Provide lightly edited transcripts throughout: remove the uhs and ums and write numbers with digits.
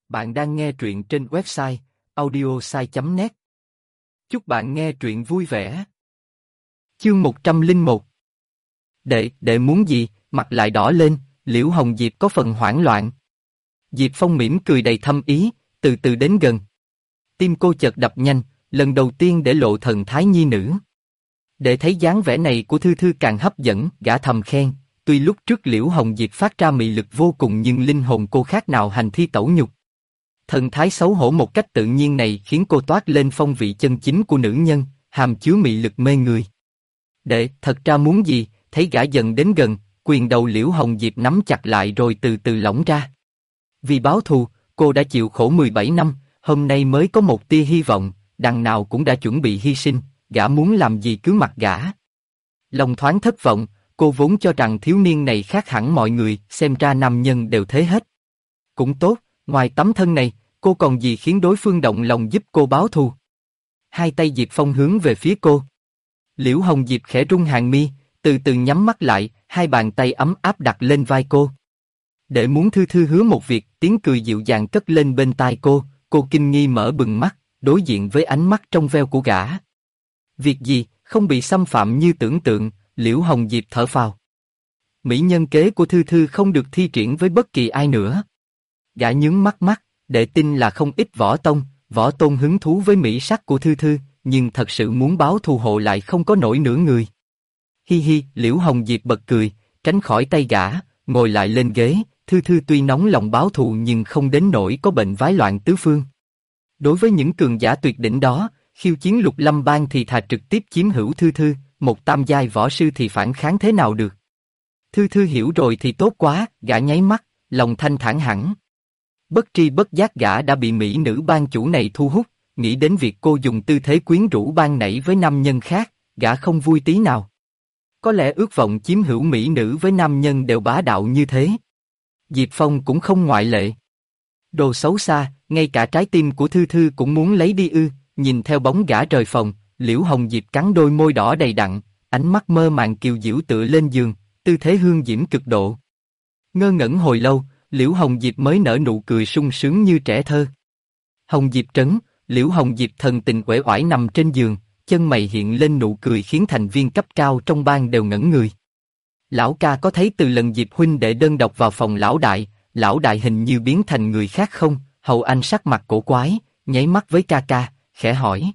Bạn đang nghe truyện trên website audiosai.net. Chúc bạn nghe truyện vui vẻ. Chương 101. Đệ muốn gì? Mặt lại đỏ lên, Liễu Hồng Diệp có phần hoảng loạn. Diệp Phong mỉm cười đầy thâm ý, từ từ đến gần. Tim cô chợt đập nhanh, lần đầu tiên để lộ thần thái nhi nữ. Để thấy dáng vẻ này của Thư Thư càng hấp dẫn, gã thầm khen. Tuy lúc trước Liễu Hồng Diệp phát ra mị lực vô cùng nhưng linh hồn cô khác nào hành thi tẩu nhục. Thần thái xấu hổ một cách tự nhiên này khiến cô toát lên phong vị chân chính của nữ nhân, hàm chứa mị lực mê người. Đệ thật ra muốn gì? Thấy gã dần đến gần, quyền đầu Liễu Hồng Diệp nắm chặt lại rồi từ từ lỏng ra. Vì báo thù, cô đã chịu khổ 17 năm, hôm nay mới có một tia hy vọng, đằng nào cũng đã chuẩn bị hy sinh, gã muốn làm gì cứ mặc gã. Lòng thoáng thất vọng, cô vốn cho rằng thiếu niên này khác hẳn mọi người, xem ra nam nhân đều thế hết. Cũng tốt, ngoài tấm thân này, cô còn gì khiến đối phương động lòng giúp cô báo thù. Hai tay Diệp Phong hướng về phía cô. Liễu Hồng Diệp khẽ rung hàng mi, từ từ nhắm mắt lại, hai bàn tay ấm áp đặt lên vai cô. Để muốn Thư Thư hứa một việc, tiếng cười dịu dàng cất lên bên tai cô kinh nghi mở bừng mắt, đối diện với ánh mắt trong veo của gã. Việc gì, không bị xâm phạm như tưởng tượng, Liễu Hồng Diệp thở phào. Mỹ nhân kế của Thư Thư không được thi triển với bất kỳ ai nữa. Gã nhướng mắt, để tin là không ít võ tôn hứng thú với mỹ sắc của Thư Thư, nhưng thật sự muốn báo thù hộ lại không có nổi nửa người. Hi hi, Liễu Hồng Diệp bật cười, tránh khỏi tay gã, ngồi lại lên ghế. Thư Thư tuy nóng lòng báo thù nhưng không đến nỗi có bệnh vái loạn tứ phương. Đối với những cường giả tuyệt đỉnh đó, khiêu chiến Lục Lâm Bang thì thà trực tiếp chiếm hữu Thư Thư, một tam giai võ sư thì phản kháng thế nào được. Thư Thư hiểu rồi thì tốt quá, gã nháy mắt, lòng thanh thản hẳn. Bất tri bất giác gã đã bị mỹ nữ ban chủ này thu hút, nghĩ đến việc cô dùng tư thế quyến rũ ban nãy với nam nhân khác, gã không vui tí nào. Có lẽ ước vọng chiếm hữu mỹ nữ với nam nhân đều bá đạo như thế. Diệp Phong cũng không ngoại lệ. Đồ xấu xa, ngay cả trái tim của Thư Thư cũng muốn lấy đi ư. Nhìn theo bóng gã rời phòng, Liễu Hồng Diệp cắn đôi môi đỏ đầy đặn, ánh mắt mơ màng kiều diễu tựa lên giường, tư thế hương diễm cực độ. Ngơ ngẩn hồi lâu, Liễu Hồng Diệp mới nở nụ cười sung sướng như trẻ thơ. Hồng Diệp trấn, Liễu Hồng Diệp thần tình uể oải nằm trên giường, chân mày hiện lên nụ cười khiến thành viên cấp cao trong bang đều ngẩn người. Lão ca có thấy từ lần Diệp huynh đệ đơn độc vào phòng lão đại hình như biến thành người khác không? Hầu Anh sắc mặt cổ quái, nháy mắt với ca ca, khẽ hỏi.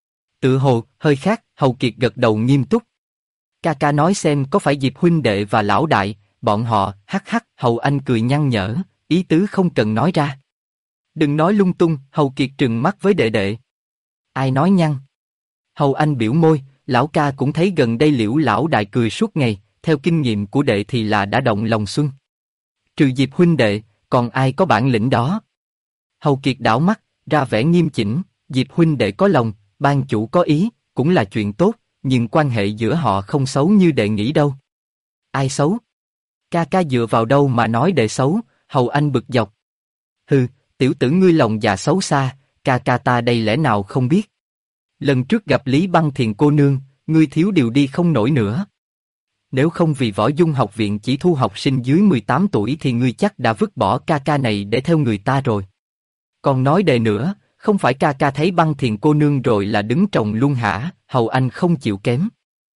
Tự hồ, hơi khác, Hầu Kiệt gật đầu nghiêm túc. Ca ca nói xem có phải Diệp huynh đệ và lão đại, bọn họ, hắc, Hầu Anh cười nhăn nhở, ý tứ không cần nói ra. Đừng nói lung tung, Hầu Kiệt trừng mắt với đệ đệ. Ai nói nhăn? Hầu Anh biểu môi, lão ca cũng thấy gần đây Liễu lão đại cười suốt ngày, theo kinh nghiệm của đệ thì là đã động lòng xuân. Trừ Diệp huynh đệ, còn ai có bản lĩnh đó? Hầu Kiệt đảo mắt, ra vẻ nghiêm chỉnh, Diệp huynh đệ có lòng, ban chủ có ý, cũng là chuyện tốt, nhưng quan hệ giữa họ không xấu như đệ nghĩ đâu. Ai xấu? Ca ca dựa vào đâu mà nói đệ xấu? Hầu Anh bực dọc. Hừ, tiểu tử ngươi lòng dạ xấu xa, ca ca ta đây lẽ nào không biết? Lần trước gặp Lý Băng Thiền cô nương, ngươi thiếu điều đi không nổi nữa. Nếu không vì Võ Dung học viện chỉ thu học sinh dưới 18 tuổi thì ngươi chắc đã vứt bỏ ca ca này để theo người ta rồi. Còn nói đệ nữa, không phải ca ca thấy Băng Thiền cô nương rồi là đứng trồng luôn hả? Hầu Anh không chịu kém.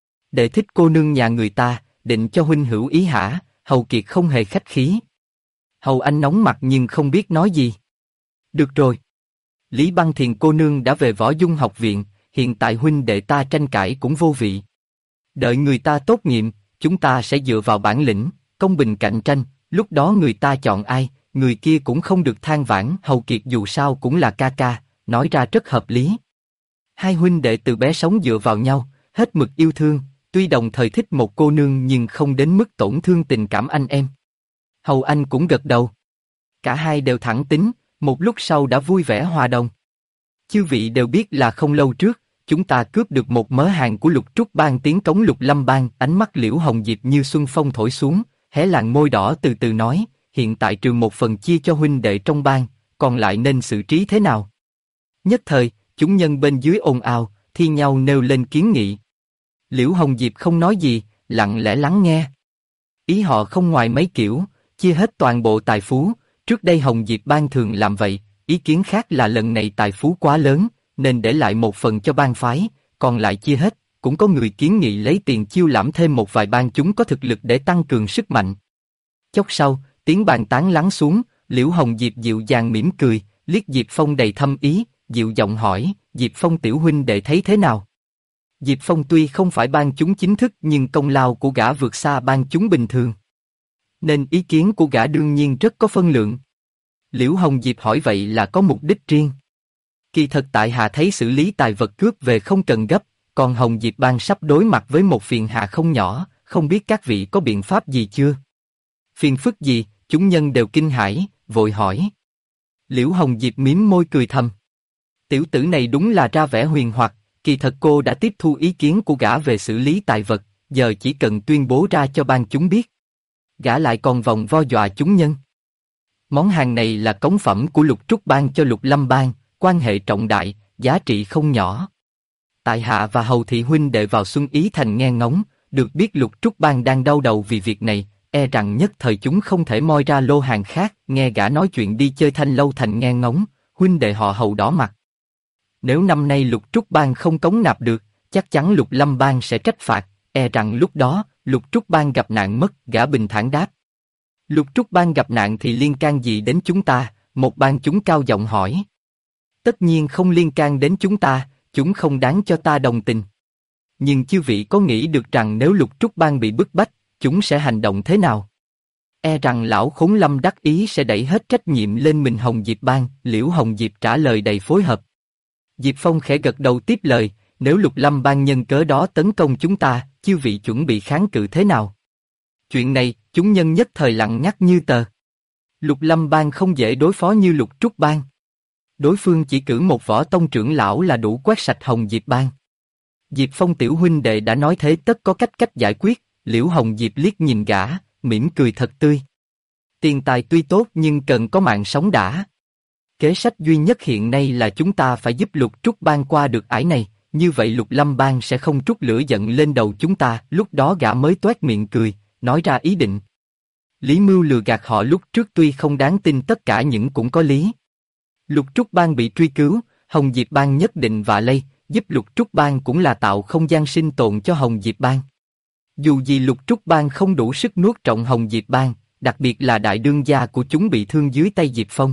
Đệ thích cô nương nhà người ta, định cho huynh hữu ý hả? Hầu Kiệt không hề khách khí. Hầu Anh nóng mặt nhưng không biết nói gì. Được rồi. Lý Băng Thiền cô nương đã về Võ Dung học viện, hiện tại huynh đệ ta tranh cãi cũng vô vị. Đợi người ta tốt nghiệp, chúng ta sẽ dựa vào bản lĩnh, công bình cạnh tranh, lúc đó người ta chọn ai, người kia cũng không được than vãn. Hầu Kiệt dù sao cũng là ca ca, nói ra rất hợp lý. Hai huynh đệ từ bé sống dựa vào nhau, hết mực yêu thương, tuy đồng thời thích một cô nương nhưng không đến mức tổn thương tình cảm anh em. Hầu Anh cũng gật đầu. Cả hai đều thẳng tính, một lúc sau đã vui vẻ hòa đồng. Chư vị đều biết là không lâu trước, chúng ta cướp được một mớ hàng của Lục Trúc Bang tiến cống Lục Lâm Bang. Ánh mắt Liễu Hồng Diệp như xuân phong thổi xuống, hé làn môi đỏ từ từ nói, hiện tại trừ một phần chia cho huynh đệ trong bang, còn lại nên xử trí thế nào? Nhất thời, chúng nhân bên dưới ồn ào, thi nhau nêu lên kiến nghị. Liễu Hồng Diệp không nói gì, lặng lẽ lắng nghe. Ý họ không ngoài mấy kiểu, chia hết toàn bộ tài phú, Trước đây Hồng Diệp Bang thường làm vậy, ý kiến khác là lần này tài phú quá lớn, nên để lại một phần cho bang phái, còn lại chia hết. Cũng có người kiến nghị lấy tiền chiêu lãm thêm một vài bang chúng có thực lực để tăng cường sức mạnh. Chốc sau, tiếng bàn tán lắng xuống, Liễu Hồng Diệp dịu dàng mỉm cười, liếc Diệp Phong đầy thâm ý, dịu giọng hỏi, Diệp Phong tiểu huynh đệ thấy thế nào? Diệp Phong tuy không phải bang chúng chính thức nhưng công lao của gã vượt xa bang chúng bình thường. Nên ý kiến của gã đương nhiên rất có phân lượng. Liễu Hồng Diệp hỏi vậy là có mục đích riêng. Kỳ thật tại hạ thấy xử lý tài vật cướp về không cần gấp, còn Hồng Diệp Bang sắp đối mặt với một phiền hà không nhỏ, không biết các vị có biện pháp gì chưa? Phiền phức gì? Chúng nhân đều kinh hãi, vội hỏi. Liễu Hồng Diệp mím môi cười thầm. Tiểu tử này đúng là ra vẻ huyền hoặc, kỳ thật cô đã tiếp thu ý kiến của gã về xử lý tài vật, giờ chỉ cần tuyên bố ra cho bang chúng biết. Gã lại còn vòng vo dọa chúng nhân. Món hàng này là cống phẩm của Lục Trúc Bang cho Lục Lâm Bang, quan hệ trọng đại, giá trị không nhỏ. Tại hạ và Hầu thị huynh đệ vào Xuân Ý Thành nghe ngóng, được biết Lục Trúc Bang đang đau đầu vì việc này, e rằng nhất thời chúng không thể moi ra lô hàng khác. Nghe gã nói chuyện đi chơi Thanh Lâu Thành nghe ngóng, huynh đệ họ Hầu đỏ mặt. Nếu năm nay Lục Trúc Bang không cống nạp được, chắc chắn Lục Lâm Bang sẽ trách phạt, e rằng lúc đó Lục Trúc Bang gặp nạn mất. Gã bình thản đáp. Lục Trúc Bang gặp nạn thì liên can gì đến chúng ta? Một bang chúng cao giọng hỏi. Tất nhiên không liên can đến chúng ta, chúng không đáng cho ta đồng tình. Nhưng chư vị có nghĩ được rằng nếu Lục Trúc Bang bị bức bách, chúng sẽ hành động thế nào? E rằng lão Khốn Lâm đắc ý sẽ đẩy hết trách nhiệm lên mình Hồng Diệp Bang. Liễu Hồng Diệp trả lời đầy phối hợp. Diệp Phong khẽ gật đầu tiếp lời, nếu Lục Lâm Bang nhân cớ đó tấn công chúng ta, chư vị chuẩn bị kháng cự thế nào? Chuyện này, chúng nhân nhất thời lặng ngắt như tờ. Lục Lâm Bang không dễ đối phó như Lục Trúc Bang. Đối phương chỉ cử một võ tông trưởng lão là đủ quét sạch Hồng Diệp Bang. Diệp Phong tiểu huynh đệ đã nói thế tất có cách giải quyết. Liễu Hồng Diệp liếc nhìn gã, mỉm cười thật tươi. Tiền tài tuy tốt nhưng cần có mạng sống đã. Kế sách duy nhất hiện nay là chúng ta phải giúp Lục Trúc Bang qua được ải này, như vậy Lục Lâm Bang sẽ không trút lửa giận lên đầu chúng ta. Lúc đó gã mới toét miệng cười, nói ra ý định. Lý mưu lừa gạt họ lúc trước tuy không đáng tin, tất cả những cũng có lý. Lục Trúc Bang bị truy cứu, Hồng Diệp Bang nhất định vạ lây, giúp Lục Trúc Bang cũng là tạo không gian sinh tồn cho Hồng Diệp Bang. Dù gì Lục Trúc Bang không đủ sức nuốt trọn Hồng Diệp Bang, đặc biệt là đại đương gia của chúng bị thương dưới tay Diệp Phong.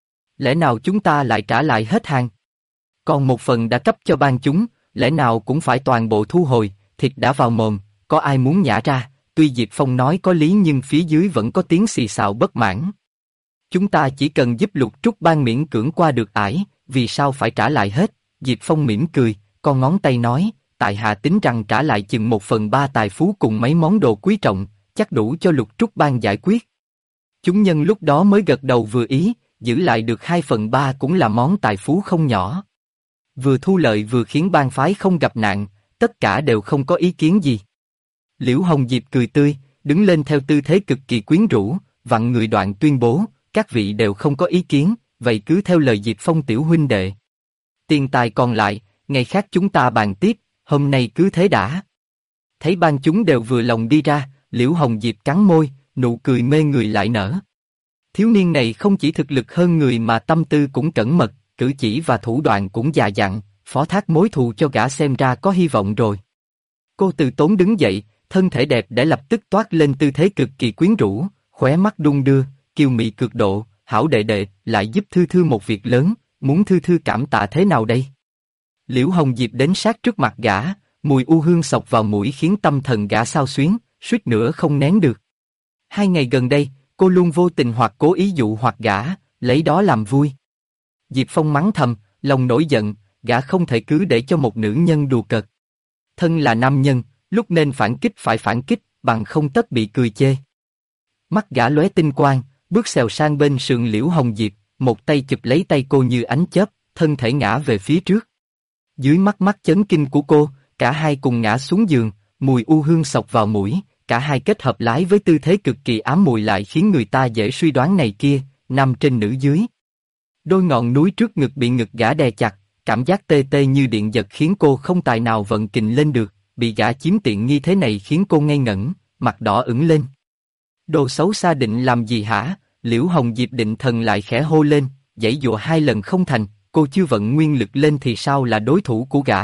Lẽ nào chúng ta lại trả lại hết hàng? Còn một phần đã cấp cho bang chúng, lẽ nào cũng phải toàn bộ thu hồi? Thịt đã vào mồm, có ai muốn nhả ra? Tuy Diệp Phong nói có lý nhưng phía dưới vẫn có tiếng xì xào bất mãn. Chúng ta chỉ cần giúp Lục Trúc Bang miễn cưỡng qua được ải, vì sao phải trả lại hết? Diệp Phong mỉm cười, con ngón tay nói, tại hạ tính rằng trả lại chừng 1/3 tài phú cùng mấy món đồ quý trọng, chắc đủ cho Lục Trúc Bang giải quyết. Chúng nhân lúc đó mới gật đầu vừa ý, giữ lại được 2/3 cũng là món tài phú không nhỏ. Vừa thu lợi vừa khiến bang phái không gặp nạn, tất cả đều không có ý kiến gì. Liễu Hồng Diệp cười tươi, đứng lên theo tư thế cực kỳ quyến rũ, vặn người đoạn tuyên bố, các vị đều không có ý kiến, vậy cứ theo lời Diệp Phong tiểu huynh đệ. Tiền tài còn lại, ngày khác chúng ta bàn tiếp, hôm nay cứ thế đã. Thấy bang chúng đều vừa lòng đi ra, Liễu Hồng Diệp cắn môi, nụ cười mê người lại nở. Thiếu niên này không chỉ thực lực hơn người mà tâm tư cũng cẩn mật, cử chỉ và thủ đoạn cũng già dặn, phó thác mối thù cho gã xem ra có hy vọng rồi. Cô từ tốn đứng dậy, thân thể đẹp để lập tức toát lên tư thế cực kỳ quyến rũ, khóe mắt đung đưa, kiều mị cực độ, hảo đệ đệ, lại giúp Thư Thư một việc lớn, muốn Thư Thư cảm tạ thế nào đây? Liễu Hồng Diệp đến sát trước mặt gã, mùi u hương xộc vào mũi khiến tâm thần gã xao xuyến, suýt nữa không nén được. 2 ngày gần đây, cô luôn vô tình hoặc cố ý dụ hoặc gã, lấy đó làm vui. Diệp Phong mắng thầm, lòng nổi giận, gã không thể cứ để cho một nữ nhân đùa cợt. Thân là nam nhân, lúc nên phản kích phải phản kích, bằng không tất bị cười chê. Mắt gã lóe tinh quang, bước xèo sang bên sườn Liễu Hồng Diệp, một tay chụp lấy tay cô như ánh chớp, thân thể ngã về phía trước. Dưới mắt chấn kinh của cô, cả hai cùng ngã xuống giường, mùi u hương xộc vào mũi, cả hai kết hợp lái với tư thế cực kỳ ám muội lại khiến người ta dễ suy đoán này kia, nam trên nữ dưới. Đôi ngọn núi trước ngực bị ngực gã đè chặt, cảm giác tê tê như điện giật khiến cô không tài nào vận kình lên được, bị gã chiếm tiện nghi thế này khiến cô ngây ngẩn, mặt đỏ ửng lên. Đồ xấu xa định làm gì hả? Liễu Hồng Diệp định thần lại khẽ hô lên, giãy giụa 2 lần không thành, cô chưa vận nguyên lực lên thì sao là đối thủ của gã.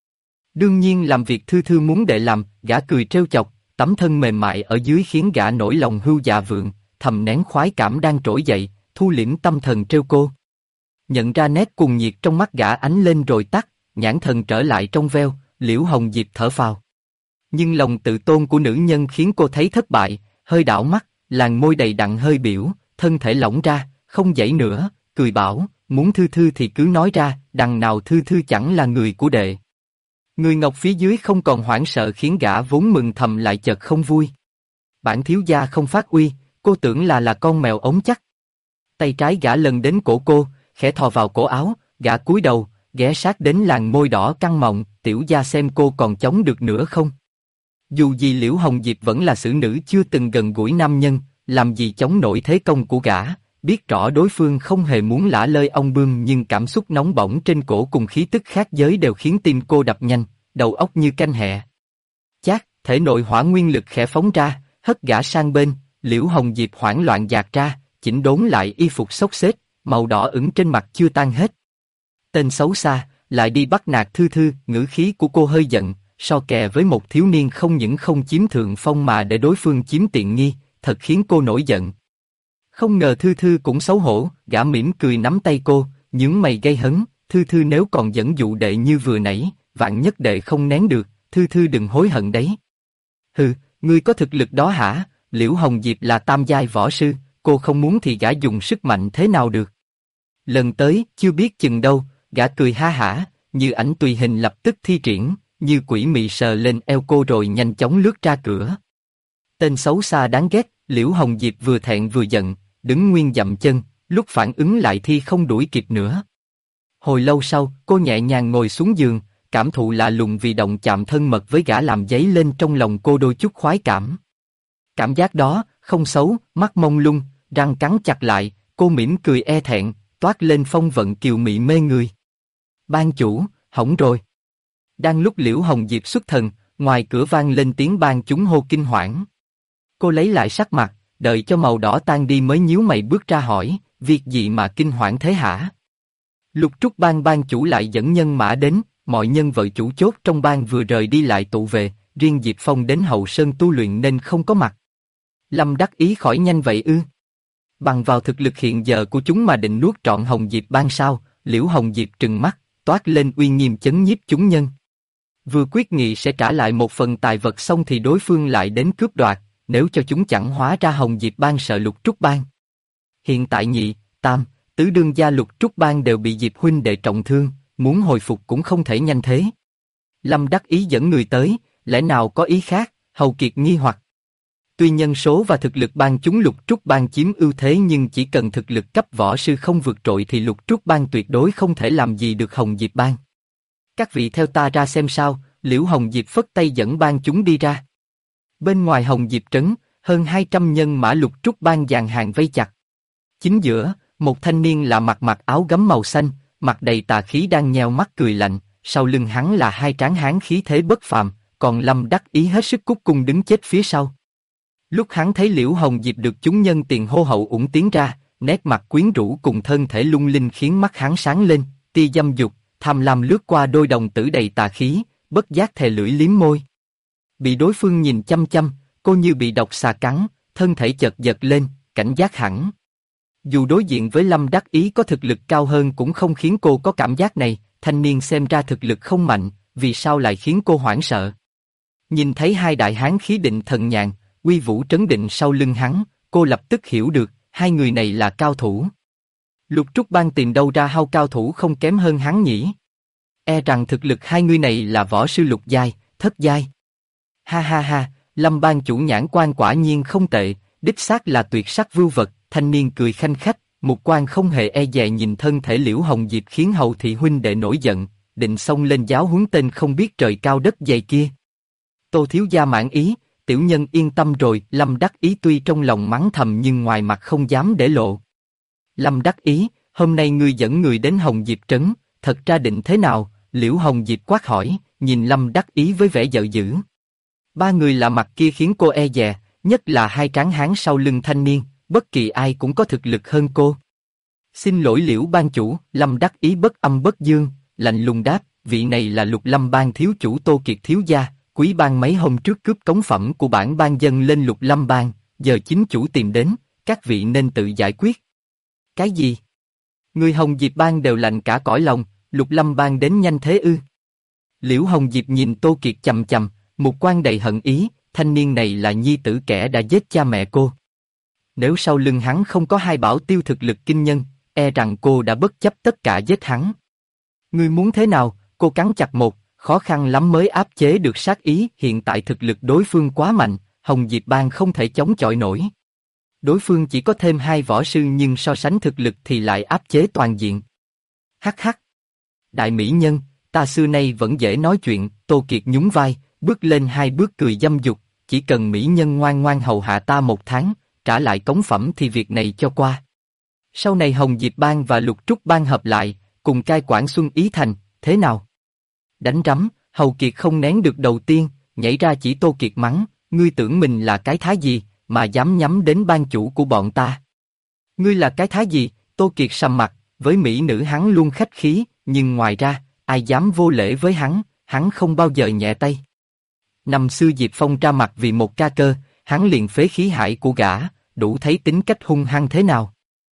Đương nhiên làm việc Thư Thư muốn đệ làm, gã cười trêu chọc, tấm thân mềm mại ở dưới khiến gã nổi lòng hưu dạ vượng, thầm nén khoái cảm đang trỗi dậy, thu liễm tâm thần trêu cô. Nhận ra nét cuồng nhiệt trong mắt gã ánh lên rồi tắt, nhãn thần trở lại trong veo, Liễu Hồng Diệp thở phào. Nhưng lòng tự tôn của nữ nhân khiến cô thấy thất bại, hơi đảo mắt, làn môi đầy đặn hơi biểu, thân thể lỏng ra, không giãy nữa, cười bảo, muốn Thư Thư thì cứ nói ra, đằng nào Thư Thư chẳng là người của đệ. Người ngọc phía dưới không còn hoảng sợ khiến gã vốn mừng thầm lại chợt không vui. Bản thiếu gia không phát uy, cô tưởng là con mèo ống chắc. Tay trái gã lần đến cổ cô, khẽ thò vào cổ áo, gã cúi đầu, ghé sát đến làn môi đỏ căng mọng, tiểu gia xem cô còn chống được nữa không. Dù gì Liễu Hồng Diệp vẫn là xử nữ chưa từng gần gũi nam nhân, làm gì chống nổi thế công của gã, biết rõ đối phương không hề muốn lả lơi ong bươm nhưng cảm xúc nóng bỏng trên cổ cùng khí tức khác giới đều khiến tim cô đập nhanh, đầu óc như canh hẹ. Chát, thể nội hỏa nguyên lực khẽ phóng ra, hất gã sang bên, Liễu Hồng Diệp hoảng loạn dạt ra, chỉnh đốn lại y phục xốc xếch, màu đỏ ửng trên mặt chưa tan hết. Tên xấu xa, lại đi bắt nạt Thư Thư, ngữ khí của cô hơi giận, so kè với một thiếu niên không những không chiếm thượng phong mà để đối phương chiếm tiện nghi, thật khiến cô nổi giận. Không ngờ Thư Thư cũng xấu hổ, gã mỉm cười nắm tay cô, nhướng mày gây hấn, Thư Thư nếu còn dẫn dụ đệ như vừa nãy, vạn nhất đệ không nén được, Thư Thư đừng hối hận đấy. Hừ, ngươi có thực lực đó hả? Liễu Hồng Diệp là tam giai võ sư, cô không muốn thì gã dùng sức mạnh thế nào được. Lần tới, chưa biết chừng đâu, gã cười ha hả, như ảnh tùy hình lập tức thi triển, như quỷ mị sờ lên eo cô rồi nhanh chóng lướt ra cửa. Tên xấu xa đáng ghét, Liễu Hồng Diệp vừa thẹn vừa giận, đứng nguyên dậm chân, lúc phản ứng lại thì không đuổi kịp nữa. Hồi lâu sau, cô nhẹ nhàng ngồi xuống giường, cảm thụ lạ lùng vì động chạm thân mật với gã làm dấy lên trong lòng cô đôi chút khoái cảm. Cảm giác đó, không xấu, mắt mông lung, răng cắn chặt lại, cô mỉm cười e thẹn, toát lên phong vận kiều mị mê người. Ban chủ, hỏng rồi. Đang lúc Liễu Hồng Diệp xuất thần, ngoài cửa vang lên tiếng ban chúng hô kinh hoảng. Cô lấy lại sắc mặt, đợi cho màu đỏ tan đi mới nhíu mày bước ra hỏi, việc gì mà kinh hoảng thế hả? Lục Trúc Bang ban chủ lại dẫn nhân mã đến, mọi nhân vật chủ chốt trong bang vừa rời đi lại tụ về, riêng Diệp Phong đến Hậu Sơn tu luyện nên không có mặt. Lâm đắc ý khỏi nhanh vậy ư? Bằng vào thực lực hiện giờ của chúng mà định nuốt trọn Hồng Diệp Bang sao? Liễu Hồng Diệp trừng mắt, toát lên uy nghiêm chấn nhiếp chúng nhân. Vừa quyết nghị sẽ trả lại một phần tài vật xong thì đối phương lại đến cướp đoạt, nếu cho chúng chẳng hóa ra Hồng Diệp Bang sợ Lục Trúc Bang. Hiện tại nhị, tam, tứ đương gia Lục Trúc Bang đều bị Diệp huynh đệ trọng thương, muốn hồi phục cũng không thể nhanh thế. Lâm đắc ý dẫn người tới, lẽ nào có ý khác? Hầu Kiệt nghi hoặc. Tuy nhân số và thực lực bang chúng Lục Trúc Bang chiếm ưu thế nhưng chỉ cần thực lực cấp võ sư không vượt trội thì Lục Trúc Bang tuyệt đối không thể làm gì được Hồng Diệp Bang. Các vị theo ta ra xem sao. Liễu Hồng Diệp phất tay dẫn bang chúng đi ra. Bên ngoài Hồng Diệp trấn, hơn 200 nhân mã Lục Trúc Bang dàn hàng vây chặt. Chính giữa, một thanh niên lạ mặt mặc áo gấm màu xanh, mặt đầy tà khí đang nheo mắt cười lạnh, sau lưng hắn là hai tráng hán khí thế bất phàm, còn Lâm đắc ý hết sức cúc cung đứng chết phía sau. Lúc hắn thấy Liễu Hồng Diệp được chúng nhân tiền hô hậu ủng tiến ra, nét mặt quyến rũ cùng thân thể lung linh khiến mắt hắn sáng lên, tia dâm dục, tham lam lướt qua đôi đồng tử đầy tà khí, bất giác thè lưỡi liếm môi. Bị đối phương nhìn chăm chăm, cô như bị độc xà cắn, thân thể chợt giật lên, cảnh giác hẳn. Dù đối diện với Lâm đắc ý có thực lực cao hơn cũng không khiến cô có cảm giác này, thanh niên xem ra thực lực không mạnh, vì sao lại khiến cô hoảng sợ. Nhìn thấy hai đại hán khí định thần nhàn, uy vũ trấn định sau lưng hắn, cô lập tức hiểu được, hai người này là cao thủ. Lục Trúc Bang tìm đâu ra hao cao thủ không kém hơn hắn nhỉ? E rằng thực lực hai người này là võ sư lục giai, thất giai. Ha ha ha, Lâm Bang chủ nhãn quan quả nhiên không tệ, đích xác là tuyệt sắc vưu vật. Thanh niên cười khanh khách, một quan không hề e dè nhìn thân thể Liễu Hồng Diệp khiến hầu thị huynh đệ nổi giận, định xông lên giáo huấn tên không biết trời cao đất dày kia. Tô thiếu gia mãn ý, tiểu nhân yên tâm rồi. Lâm đắc ý tuy trong lòng mắng thầm nhưng ngoài mặt không dám để lộ. Lâm đắc ý, hôm nay ngươi dẫn người đến Hồng Diệp trấn, thật ra định thế nào? Liễu Hồng Diệp quát hỏi, nhìn Lâm đắc ý với vẻ giận dữ. Ba người lạ mặt kia khiến cô e dè, nhất là hai tráng hán sau lưng thanh niên. bất kỳ ai cũng có thực lực hơn cô. Xin lỗi Liễu ban chủ, Lâm đắc ý bất âm bất dương, lạnh lùng đáp, vị này là Lục Lâm bang thiếu chủ Tô Kiệt thiếu gia, quý bang mấy hôm trước cướp cống phẩm của bản bang dân lên Lục Lâm bang, giờ chính chủ tìm đến, các vị nên tự giải quyết. Cái gì? Người Hồng Diệp bang đều lạnh cả cõi lòng, Lục Lâm bang đến nhanh thế ư? Liễu Hồng Diệp nhìn Tô Kiệt chằm chằm, mục quan đầy hận ý, thanh niên này là nhi tử kẻ đã giết cha mẹ cô. Nếu sau lưng hắn không có hai bảo tiêu thực lực kinh nhân, e rằng cô đã bất chấp tất cả giết hắn. Ngươi muốn thế nào? Cô cắn chặt một, khó khăn lắm mới áp chế được sát ý. Hiện tại thực lực đối phương quá mạnh, Hồng Diệp bang không thể chống chọi nổi. Đối phương chỉ có thêm 2 võ sư nhưng so sánh thực lực thì lại áp chế toàn diện. Hắc hắc. Đại mỹ nhân, ta xưa nay vẫn dễ nói chuyện. Tô Kiệt nhún vai, bước lên 2 bước cười dâm dục. Chỉ cần mỹ nhân ngoan ngoan hầu hạ ta 1 tháng, trả lại cống phẩm thì việc này cho qua. Sau này Hồng Diệp bang và Lục Trúc bang hợp lại, cùng cai quản Xuân Ý Thành, thế nào? Đánh rắm, Hầu Kiệt không nén được đầu tiên, nhảy ra chỉ Tô Kiệt mắng, ngươi tưởng mình là cái thá gì, mà dám nhắm đến ban chủ của bọn ta? Ngươi là cái thá gì? Tô Kiệt sầm mặt, với mỹ nữ hắn luôn khách khí, nhưng ngoài ra, ai dám vô lễ với hắn không bao giờ nhẹ tay. Năm xưa Diệp Phong ra mặt vì một ca cơ, hắn liền phế khí hải của gã, đủ thấy tính cách hung hăng thế nào.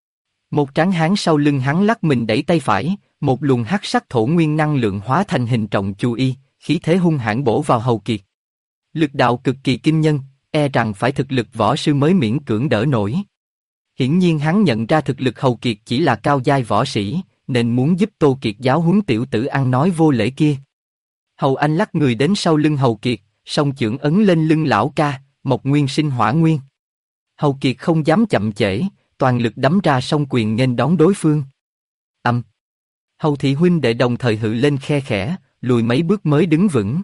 Một tráng hán sau lưng hắn lắc mình đẩy tay phải, một luồng hắc sắc thổ nguyên năng lượng hóa thành hình trọng chu y, khí thế hung hãn bổ vào Hầu Kiệt. Lực đạo cực kỳ kinh nhân, e rằng phải thực lực võ sư mới miễn cưỡng đỡ nổi. Hiển nhiên hắn nhận ra thực lực Hầu Kiệt chỉ là cao giai võ sĩ, nên muốn giúp Tô Kiệt giáo huấn tiểu tử ăn nói vô lễ kia. Hầu Anh lắc người đến sau lưng Hầu Kiệt, song chưởng ấn lên lưng lão ca, Mộc Nguyên sinh hỏa nguyên. Hầu Kiệt không dám chậm trễ, toàn lực đấm ra song quyền nghênh đón đối phương. Hầu thị huynh đệ đồng thời hự lên khe khẽ, lùi mấy bước mới đứng vững.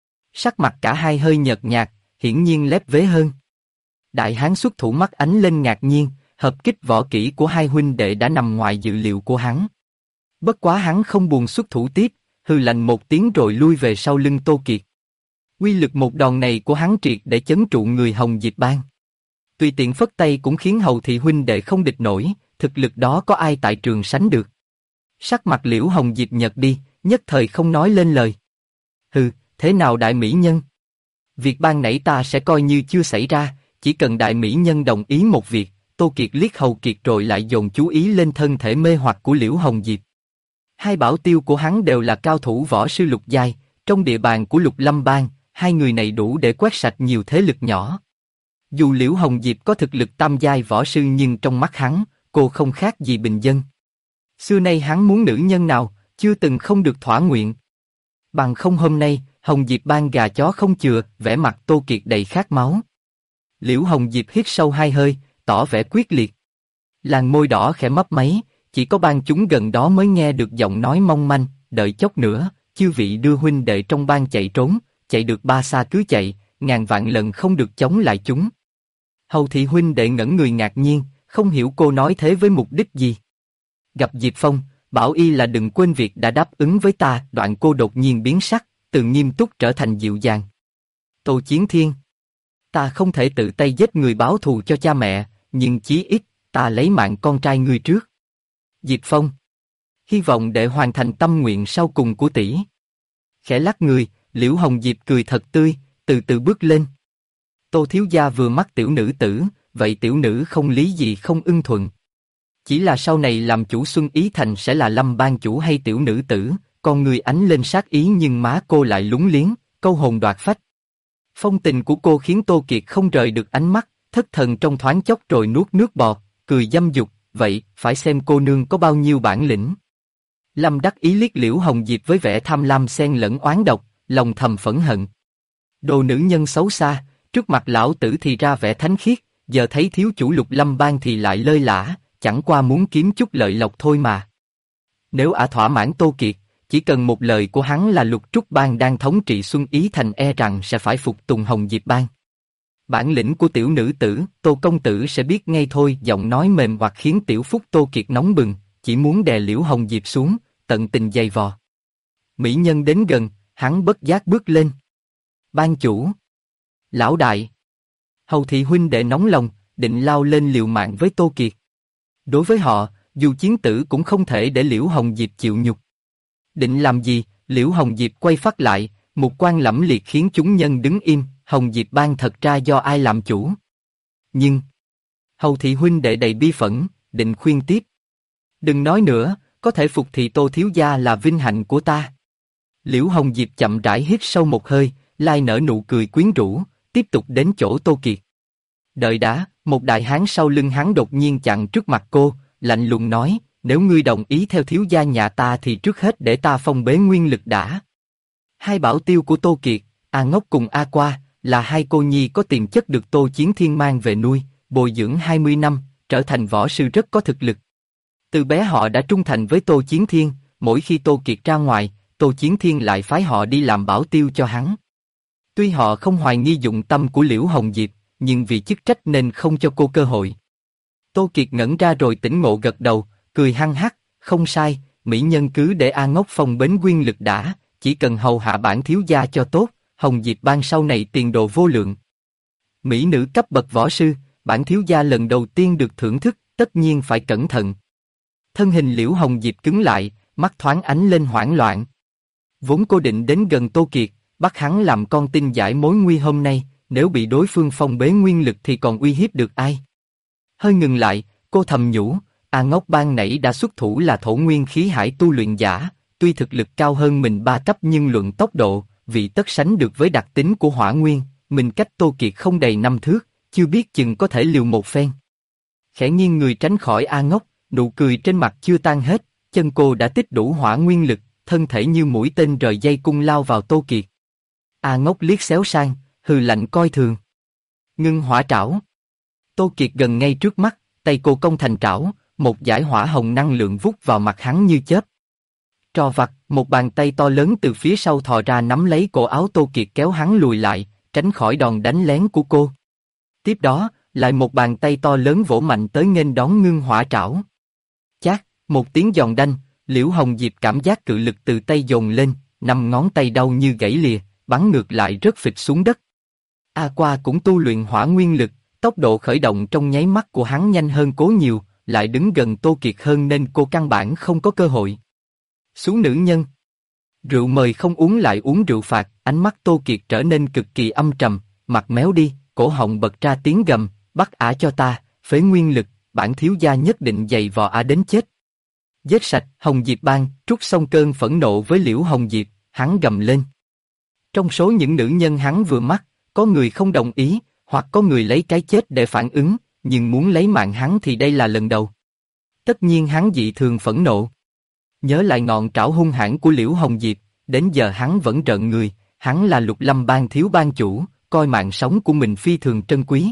Sắc mặt cả hai hơi nhợt nhạt, hiển nhiên lép vế hơn. Đại hán xuất thủ mắt ánh lên ngạc nhiên, hợp kích võ kỹ của hai huynh đệ đã nằm ngoài dự liệu của hắn. Bất quá hắn không buồn xuất thủ tiếp, hừ lạnh một tiếng rồi lui về sau lưng Tô Kiệt. Uy lực một đòn này của hắn triệt để chấn trụ người Hồng Diệp bang. Tùy tiện phất tay cũng khiến Hầu thị huynh đệ không địch nổi, thực lực đó có ai tại trường sánh được. Sắc mặt Liễu Hồng Diệp nhợt đi, nhất thời không nói lên lời. Hừ, thế nào đại mỹ nhân? Việc ban nãy ta sẽ coi như chưa xảy ra, chỉ cần đại mỹ nhân đồng ý một việc. Tô Kiệt liếc Hầu Kiệt rồi lại dồn chú ý lên thân thể mê hoặc của Liễu Hồng Diệp. Hai bảo tiêu của hắn đều là cao thủ võ sư lục giai, trong địa bàn của Lục Lâm bang, hai người này đủ để quét sạch nhiều thế lực nhỏ. Dù Liễu Hồng Diệp có thực lực tam giai võ sư nhưng trong mắt hắn, cô không khác gì bình dân. Xưa nay hắn muốn nữ nhân nào, chưa từng không được thỏa nguyện. Bằng không hôm nay, Hồng Diệp bang gà chó không chừa, vẻ mặt Tô Kiệt đầy khát máu. Liễu Hồng Diệp hít sâu 2 hơi, tỏ vẻ quyết liệt. Làn môi đỏ khẽ mấp máy, chỉ có bang chúng gần đó mới nghe được giọng nói mong manh, đợi chốc nữa, chư vị đưa huynh đệ trong bang chạy trốn, chạy được 3 xa cứ chạy, ngàn vạn lần không được chống lại chúng. Hầu thị huynh đệ ngẩn người ngạc nhiên, không hiểu cô nói thế với mục đích gì. Gặp Diệp Phong, bảo y là đừng quên việc đã đáp ứng với ta. Đoạn cô đột nhiên biến sắc, từ nghiêm túc trở thành dịu dàng. Tô Chiến Thiên, ta không thể tự tay giết người báo thù cho cha mẹ, nhưng chí ít, ta lấy mạng con trai ngươi trước. Diệp Phong, hy vọng để hoàn thành tâm nguyện sau cùng của tỷ. Khẽ lắc người, Liễu Hồng Diệp cười thật tươi, từ từ bước lên. Tô thiếu gia vừa mắt tiểu nữ tử, vậy tiểu nữ không lý gì không ưng thuận. Chỉ là sau này làm chủ Xuân Ý Thành sẽ là Lâm bang chủ hay tiểu nữ tử, con người ánh lên sát ý nhưng má cô lại lúng liếng, câu hồn đoạt phách. Phong tình của cô khiến Tô Kiệt không rời được ánh mắt, thất thần trong thoáng chốc rồi nuốt nước bọt, cười dâm dục, vậy, phải xem cô nương có bao nhiêu bản lĩnh. Lâm đắc ý liếc Liễu Hồng Diệp với vẻ tham lam xen lẫn oán độc, lòng thầm phẫn hận. Đồ nữ nhân xấu xa, trước mặt lão tử thì ra vẻ thánh khiết, giờ thấy thiếu chủ Lục Lâm bang thì lại lơi lả, chẳng qua muốn kiếm chút lợi lộc thôi mà. Nếu thỏa mãn Tô Kiệt, chỉ cần một lời của hắn là Lục Trúc bang đang thống trị Xuân Ý Thành e rằng sẽ phải phục tùng Hồng Diệp bang. Bản lĩnh của tiểu nữ tử, Tô công tử sẽ biết ngay thôi. Giọng nói mềm hoặc khiến tiểu phúc Tô Kiệt nóng bừng, chỉ muốn đè Liễu Hồng Diệp xuống, tận tình giày vò. Mỹ nhân đến gần, hắn bất giác bước lên. Ban chủ, lão đại, Hầu thị huynh đệ nóng lòng, định lao lên liều mạng với Tô Kiệt. Đối với họ, dù chiến tử cũng không thể để Liễu Hồng Diệp chịu nhục. Định làm gì? Liễu Hồng Diệp quay phát lại, một quan lẫm liệt khiến chúng nhân đứng im. Hồng Diệp Bang thật ra do ai làm chủ? Nhưng Hầu thị huynh đệ đầy bi phẫn, định khuyên tiếp. Đừng nói nữa, có thể phục thị Tô thiếu gia là vinh hạnh của ta. Liễu Hồng Diệp chậm rãi hít sâu một hơi, lai nở nụ cười quyến rũ, tiếp tục đến chỗ Tô Kiệt. Đợi đã, một đại hán sau lưng hắn đột nhiên chặn trước mặt cô, lạnh lùng nói, nếu ngươi đồng ý theo thiếu gia nhà ta thì trước hết để ta phong bế nguyên lực đã. Hai bảo tiêu của Tô Kiệt, A Ngốc cùng A Qua, là hai cô nhi có tiềm chất được Tô Chiến Thiên mang về nuôi, bồi dưỡng 20 năm, trở thành võ sư rất có thực lực. Từ bé họ đã trung thành với Tô Chiến Thiên, mỗi khi Tô Kiệt ra ngoài, Tô Chiến Thiên lại phái họ đi làm bảo tiêu cho hắn. Tuy họ không hoài nghi dụng tâm của Liễu Hồng Diệp, nhưng vì chức trách nên không cho cô cơ hội. Tô Kiệt ngẩn ra rồi tỉnh ngộ gật đầu, cười hăng hắc, không sai, mỹ nhân cứ để A Ngốc phong bến nguyên lực đã, chỉ cần hầu hạ bản thiếu gia cho tốt, Hồng Diệp Bang sau này tiền đồ vô lượng. Mỹ nữ cấp bậc võ sư, bản thiếu gia lần đầu tiên được thưởng thức, tất nhiên phải cẩn thận. Thân hình Liễu Hồng Diệp cứng lại, mắt thoáng ánh lên hoảng loạn. Vốn cô định đến gần Tô Kiệt, bắt hắn làm con tin giải mối nguy hôm nay, nếu bị đối phương phong bế nguyên lực thì còn uy hiếp được ai? Hơi ngừng lại, cô thầm nhủ, A Ngốc ban nãy đã xuất thủ là thổ nguyên khí hải tu luyện giả, tuy thực lực cao hơn mình 3 cấp nhưng luận tốc độ, vị tất sánh được với đặc tính của hỏa nguyên, mình cách Tô Kiệt không đầy 5 thước, chưa biết chừng có thể liều một phen. Khẽ nghiêng người tránh khỏi A Ngốc, nụ cười trên mặt chưa tan hết, chân cô đã tích đủ hỏa nguyên lực, thân thể như mũi tên rời dây cung lao vào Tô Kiệt. A Ngốc liếc xéo sang, hừ lạnh coi thường. Ngưng hỏa trảo. Tô Kiệt gần ngay trước mắt, tay cô cong thành trảo, một dải hỏa hồng năng lượng vút vào mặt hắn như chớp. Trò vặt, một bàn tay to lớn từ phía sau thò ra nắm lấy cổ áo Tô Kiệt kéo hắn lùi lại, tránh khỏi đòn đánh lén của cô. Tiếp đó, lại một bàn tay to lớn vỗ mạnh tới nghênh đón ngưng hỏa trảo. Chát, một tiếng giòn đanh, Liễu Hồng Diệp cảm giác cự lực từ tay dồn lên, 5 ngón tay đau như gãy lìa, bắn ngược lại rớt phịch xuống đất. A Qua cũng tu luyện hỏa nguyên lực, tốc độ khởi động trong nháy mắt của hắn nhanh hơn cố nhiều, lại đứng gần Tô Kiệt hơn nên cô căn bản không có cơ hội. Xuống nữ nhân. Rượu mời không uống lại uống rượu phạt, ánh mắt Tô Kiệt trở nên cực kỳ âm trầm, mặt méo đi, cổ họng bật ra tiếng gầm, bắt ả cho ta, phế nguyên lực, bản thiếu gia nhất định giày vò ả đến chết. Giết sạch, Hồng Diệp Bang, trút xong cơn phẫn nộ với Liễu Hồng Diệp, hắn gầm lên. Trong số những nữ nhân hắn vừa mắt, có người không đồng ý, hoặc có người lấy cái chết để phản ứng, nhưng muốn lấy mạng hắn thì đây là lần đầu. Tất nhiên hắn dị thường phẫn nộ. Nhớ lại ngọn trảo hung hãn của Liễu Hồng Diệp, đến giờ hắn vẫn rợn người, hắn là Lục Lâm Bang thiếu bang chủ, coi mạng sống của mình phi thường trân quý.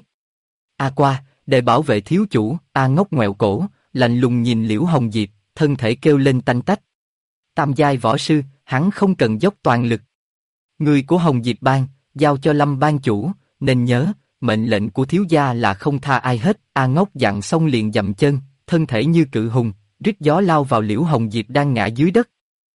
A Qua, để bảo vệ thiếu chủ, A Ngốc ngoẹo cổ, lạnh lùng nhìn Liễu Hồng Diệp, thân thể kêu lên tanh tách. Tam giai võ sư, hắn không cần dốc toàn lực. Người của Hồng Diệp Bang, giao cho Lâm Bang chủ, nên nhớ, mệnh lệnh của thiếu gia là không tha ai hết. A Ngốc dặn xong liền dậm chân, thân thể như cự hùng, rít gió lao vào Liễu Hồng Diệp đang ngã dưới đất.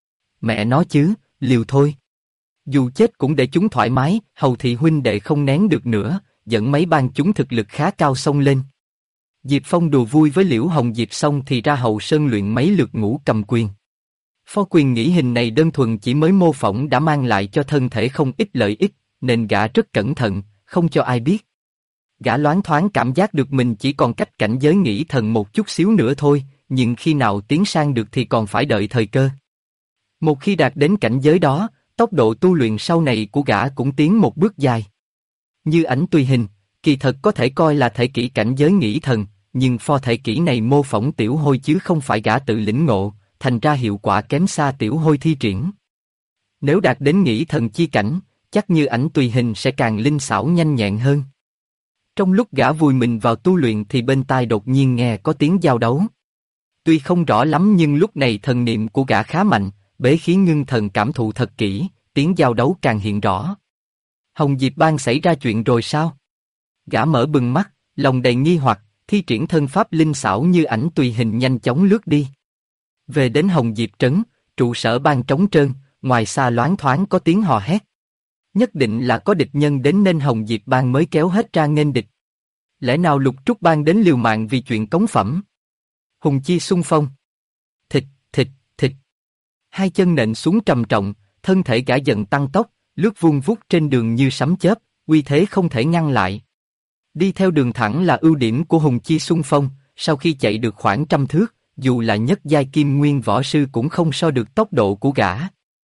Mẹ nó chứ, liều thôi. Dù chết cũng để chúng thoải mái, Hầu thị huynh đệ không nén được nữa, dẫn mấy bang chúng thực lực khá cao xông lên. Diệp Phong đùa vui với Liễu Hồng Diệp xong thì ra Hậu Sơn luyện mấy lượt ngũ cầm quyền. Phó Quyền nghĩ hình này đơn thuần chỉ mới mô phỏng đã mang lại cho thân thể không ít lợi ích, nên gã rất cẩn thận, không cho ai biết. Gã loáng thoáng cảm giác được mình chỉ còn cách cảnh giới nghĩ thần một chút xíu nữa thôi, nhưng khi nào tiến sang được thì còn phải đợi thời cơ. Một khi đạt đến cảnh giới đó, tốc độ tu luyện sau này của gã cũng tiến một bước dài. Như Ảnh Tùy Hình, kỳ thật có thể coi là thể kỹ cảnh giới nghĩ thần, nhưng pho thể kỹ này mô phỏng Tiểu Hôi chứ không phải gã tự lĩnh ngộ, thành ra hiệu quả kém xa Tiểu Hôi thi triển. Nếu đạt đến nghĩ thần chi cảnh, chắc Như Ảnh Tùy Hình sẽ càng linh xảo nhanh nhẹn hơn. Trong lúc gã vùi mình vào tu luyện thì bên tai đột nhiên nghe có tiếng giao đấu. Tuy không rõ lắm nhưng lúc này thần niệm của gã khá mạnh, bế khí ngưng thần cảm thụ thật kỹ, tiếng giao đấu càng hiện rõ. Hồng Diệp Bang xảy ra chuyện rồi sao? Gã mở bừng mắt, lòng đầy nghi hoặc, thi triển thân pháp linh xảo Như Ảnh Tùy Hình nhanh chóng lướt đi. Về đến Hồng Diệp Trấn, trụ sở bang trống trơn, ngoài xa loáng thoáng có tiếng hò hét. Nhất định là có địch nhân đến nên Hồng Diệp Bang mới kéo hết ra nghênh địch. Lẽ nào Lục Trúc Bang đến liều mạng vì chuyện cống phẩm? Hùng chi xung phong. Thịt, thịt, thịt. Hai chân nện xuống trầm trọng, thân thể gã dần tăng tốc, lướt vun vút trên đường như sấm chớp, uy thế không thể ngăn lại. Đi theo đường thẳng là ưu điểm của Hùng chi xung phong, sau khi chạy được khoảng 100 thước, dù là nhất giai kim nguyên võ sư cũng không so được tốc độ của gã.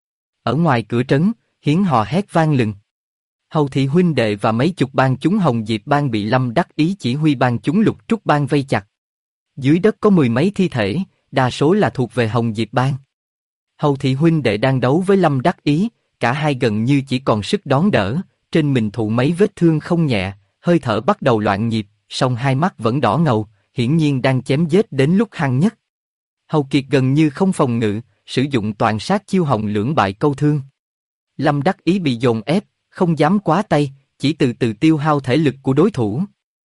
Ở ngoài cửa trấn, Hiến hò hét vang lừng. Hầu thị huynh đệ và mấy chục bang chúng Hồng Diệp bang bị Lâm Đắc Ý chỉ huy bang chúng Lục Trúc bang vây chặt. Dưới đất có 10 mấy thi thể, đa số là thuộc về Hồng Diệp bang. Hầu thị huynh đệ đang đấu với Lâm Đắc Ý, cả hai gần như chỉ còn sức đón đỡ, trên mình thụ mấy vết thương không nhẹ, hơi thở bắt đầu loạn nhịp, song hai mắt vẫn đỏ ngầu, hiển nhiên đang chém giết đến lúc hăng nhất. Hầu Kiệt gần như không phòng ngự, sử dụng toàn sát chiêu hồng lưỡng bại câu thương. Lâm Đắc Ý bị dồn ép, không dám quá tay, chỉ từ từ tiêu hao thể lực của đối thủ.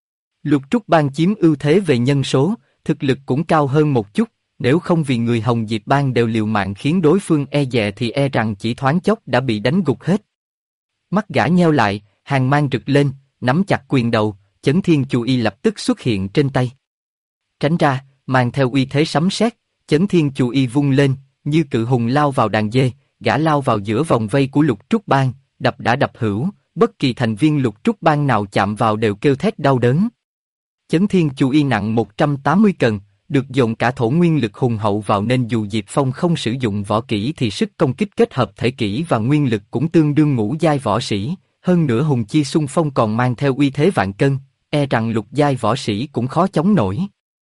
Lục Trúc bang chiếm ưu thế về nhân số, thực lực cũng cao hơn một chút, nếu không vì người Hồng Diệp bang đều liều mạng khiến đối phương e dè thì e rằng chỉ thoáng chốc đã bị đánh gục hết. Mắt gã nheo lại, hàn mang rực lên, nắm chặt quyền đầu, Chấn Thiên Chu Y lập tức xuất hiện trên tay. Tránh ra, mang theo uy thế sấm sét, Chấn Thiên Chu Y vung lên, như cự hùng lao vào đàn dê, gã lao vào giữa vòng vây của Lục Trúc bang, đập đã đập hữu, bất kỳ thành viên Lục Trúc bang nào chạm vào đều kêu thét đau đớn. Chấn Thiên Chu Y nặng 180 cân, được dồn cả thổ nguyên lực hùng hậu vào nên dù Diệp Phong không sử dụng võ kỹ thì sức công kích kết hợp thể kỹ và nguyên lực cũng tương đương ngũ giai võ sĩ, hơn nữa Hùng Chi xung phong còn mang theo uy thế vạn cân, e rằng lục giai võ sĩ cũng khó chống nổi.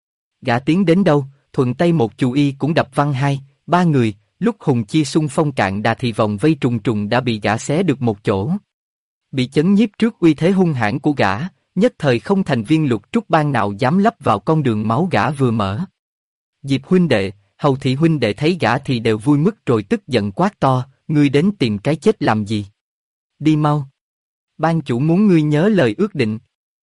Gã tiến đến đâu, thuận tay một Chu Y cũng đập văng hai, ba người, lúc Hùng Chi xung phong cạn đà thì vòng vây trùng trùng đã bị gã xé được một chỗ. Bị chấn nhiếp trước uy thế hung hãn của gã, nhất thời không thành viên Lục Trúc bang nào dám lấp vào con đường máu gã vừa mở. Diệp huynh đệ, Hầu thị huynh đệ thấy gã thì đều vui mứt rồi tức giận quát to, ngươi đến tìm cái chết làm gì? Đi mau! Ban chủ muốn ngươi nhớ lời ước định.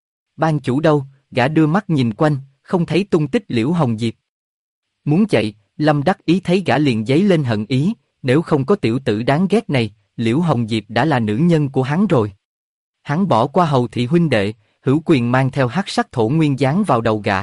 Ban chủ đâu? Gã đưa mắt nhìn quanh, không thấy tung tích Liễu Hồng Diệp. Muốn chạy, Lâm Đắc Ý thấy gã liền dấy lên hận ý, nếu không có tiểu tử đáng ghét này, Liễu Hồng Diệp đã là nữ nhân của hắn rồi. Hắn bỏ qua Hầu thị huynh đệ, hữu quyền mang theo hắc sắc thổ nguyên giáng vào đầu gã.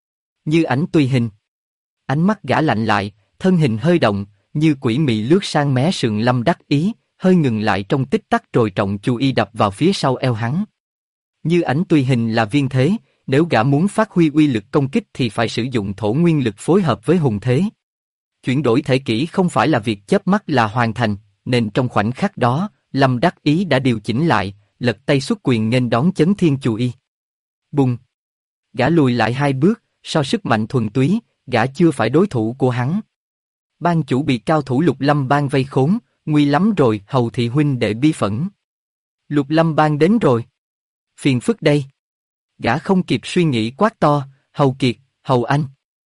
Như ảnh tùy hình. Ánh mắt gã lạnh lại, thân hình hơi động, như quỷ mị lướt sang mé sườn Lâm Đắc Ý, hơi ngừng lại trong tích tắc rồi trọng Chu Y đập vào phía sau eo hắn. Như ảnh tùy hình là viên thế, nếu gã muốn phát huy uy lực công kích thì phải sử dụng thổ nguyên lực phối hợp với hùng thế. Chuyển đổi thể kỹ không phải là việc chớp mắt là hoàn thành, nên trong khoảnh khắc đó, Lâm Đắc Ý đã điều chỉnh lại, lật tay xuất quyền nghênh đón Chấn Thiên Chu Y. Bùng! Gã lùi lại hai bước, so sức mạnh thuần túy, gã chưa phải đối thủ của hắn. Ban chủ bị cao thủ Lục Lâm bang vây khốn, nguy lắm rồi. Hầu thị huynh đệ bi phẫn. Lục Lâm bang đến rồi. Phiền phức đây. Gã không kịp suy nghĩ quát to, Hầu Kiệt, Hầu Anh.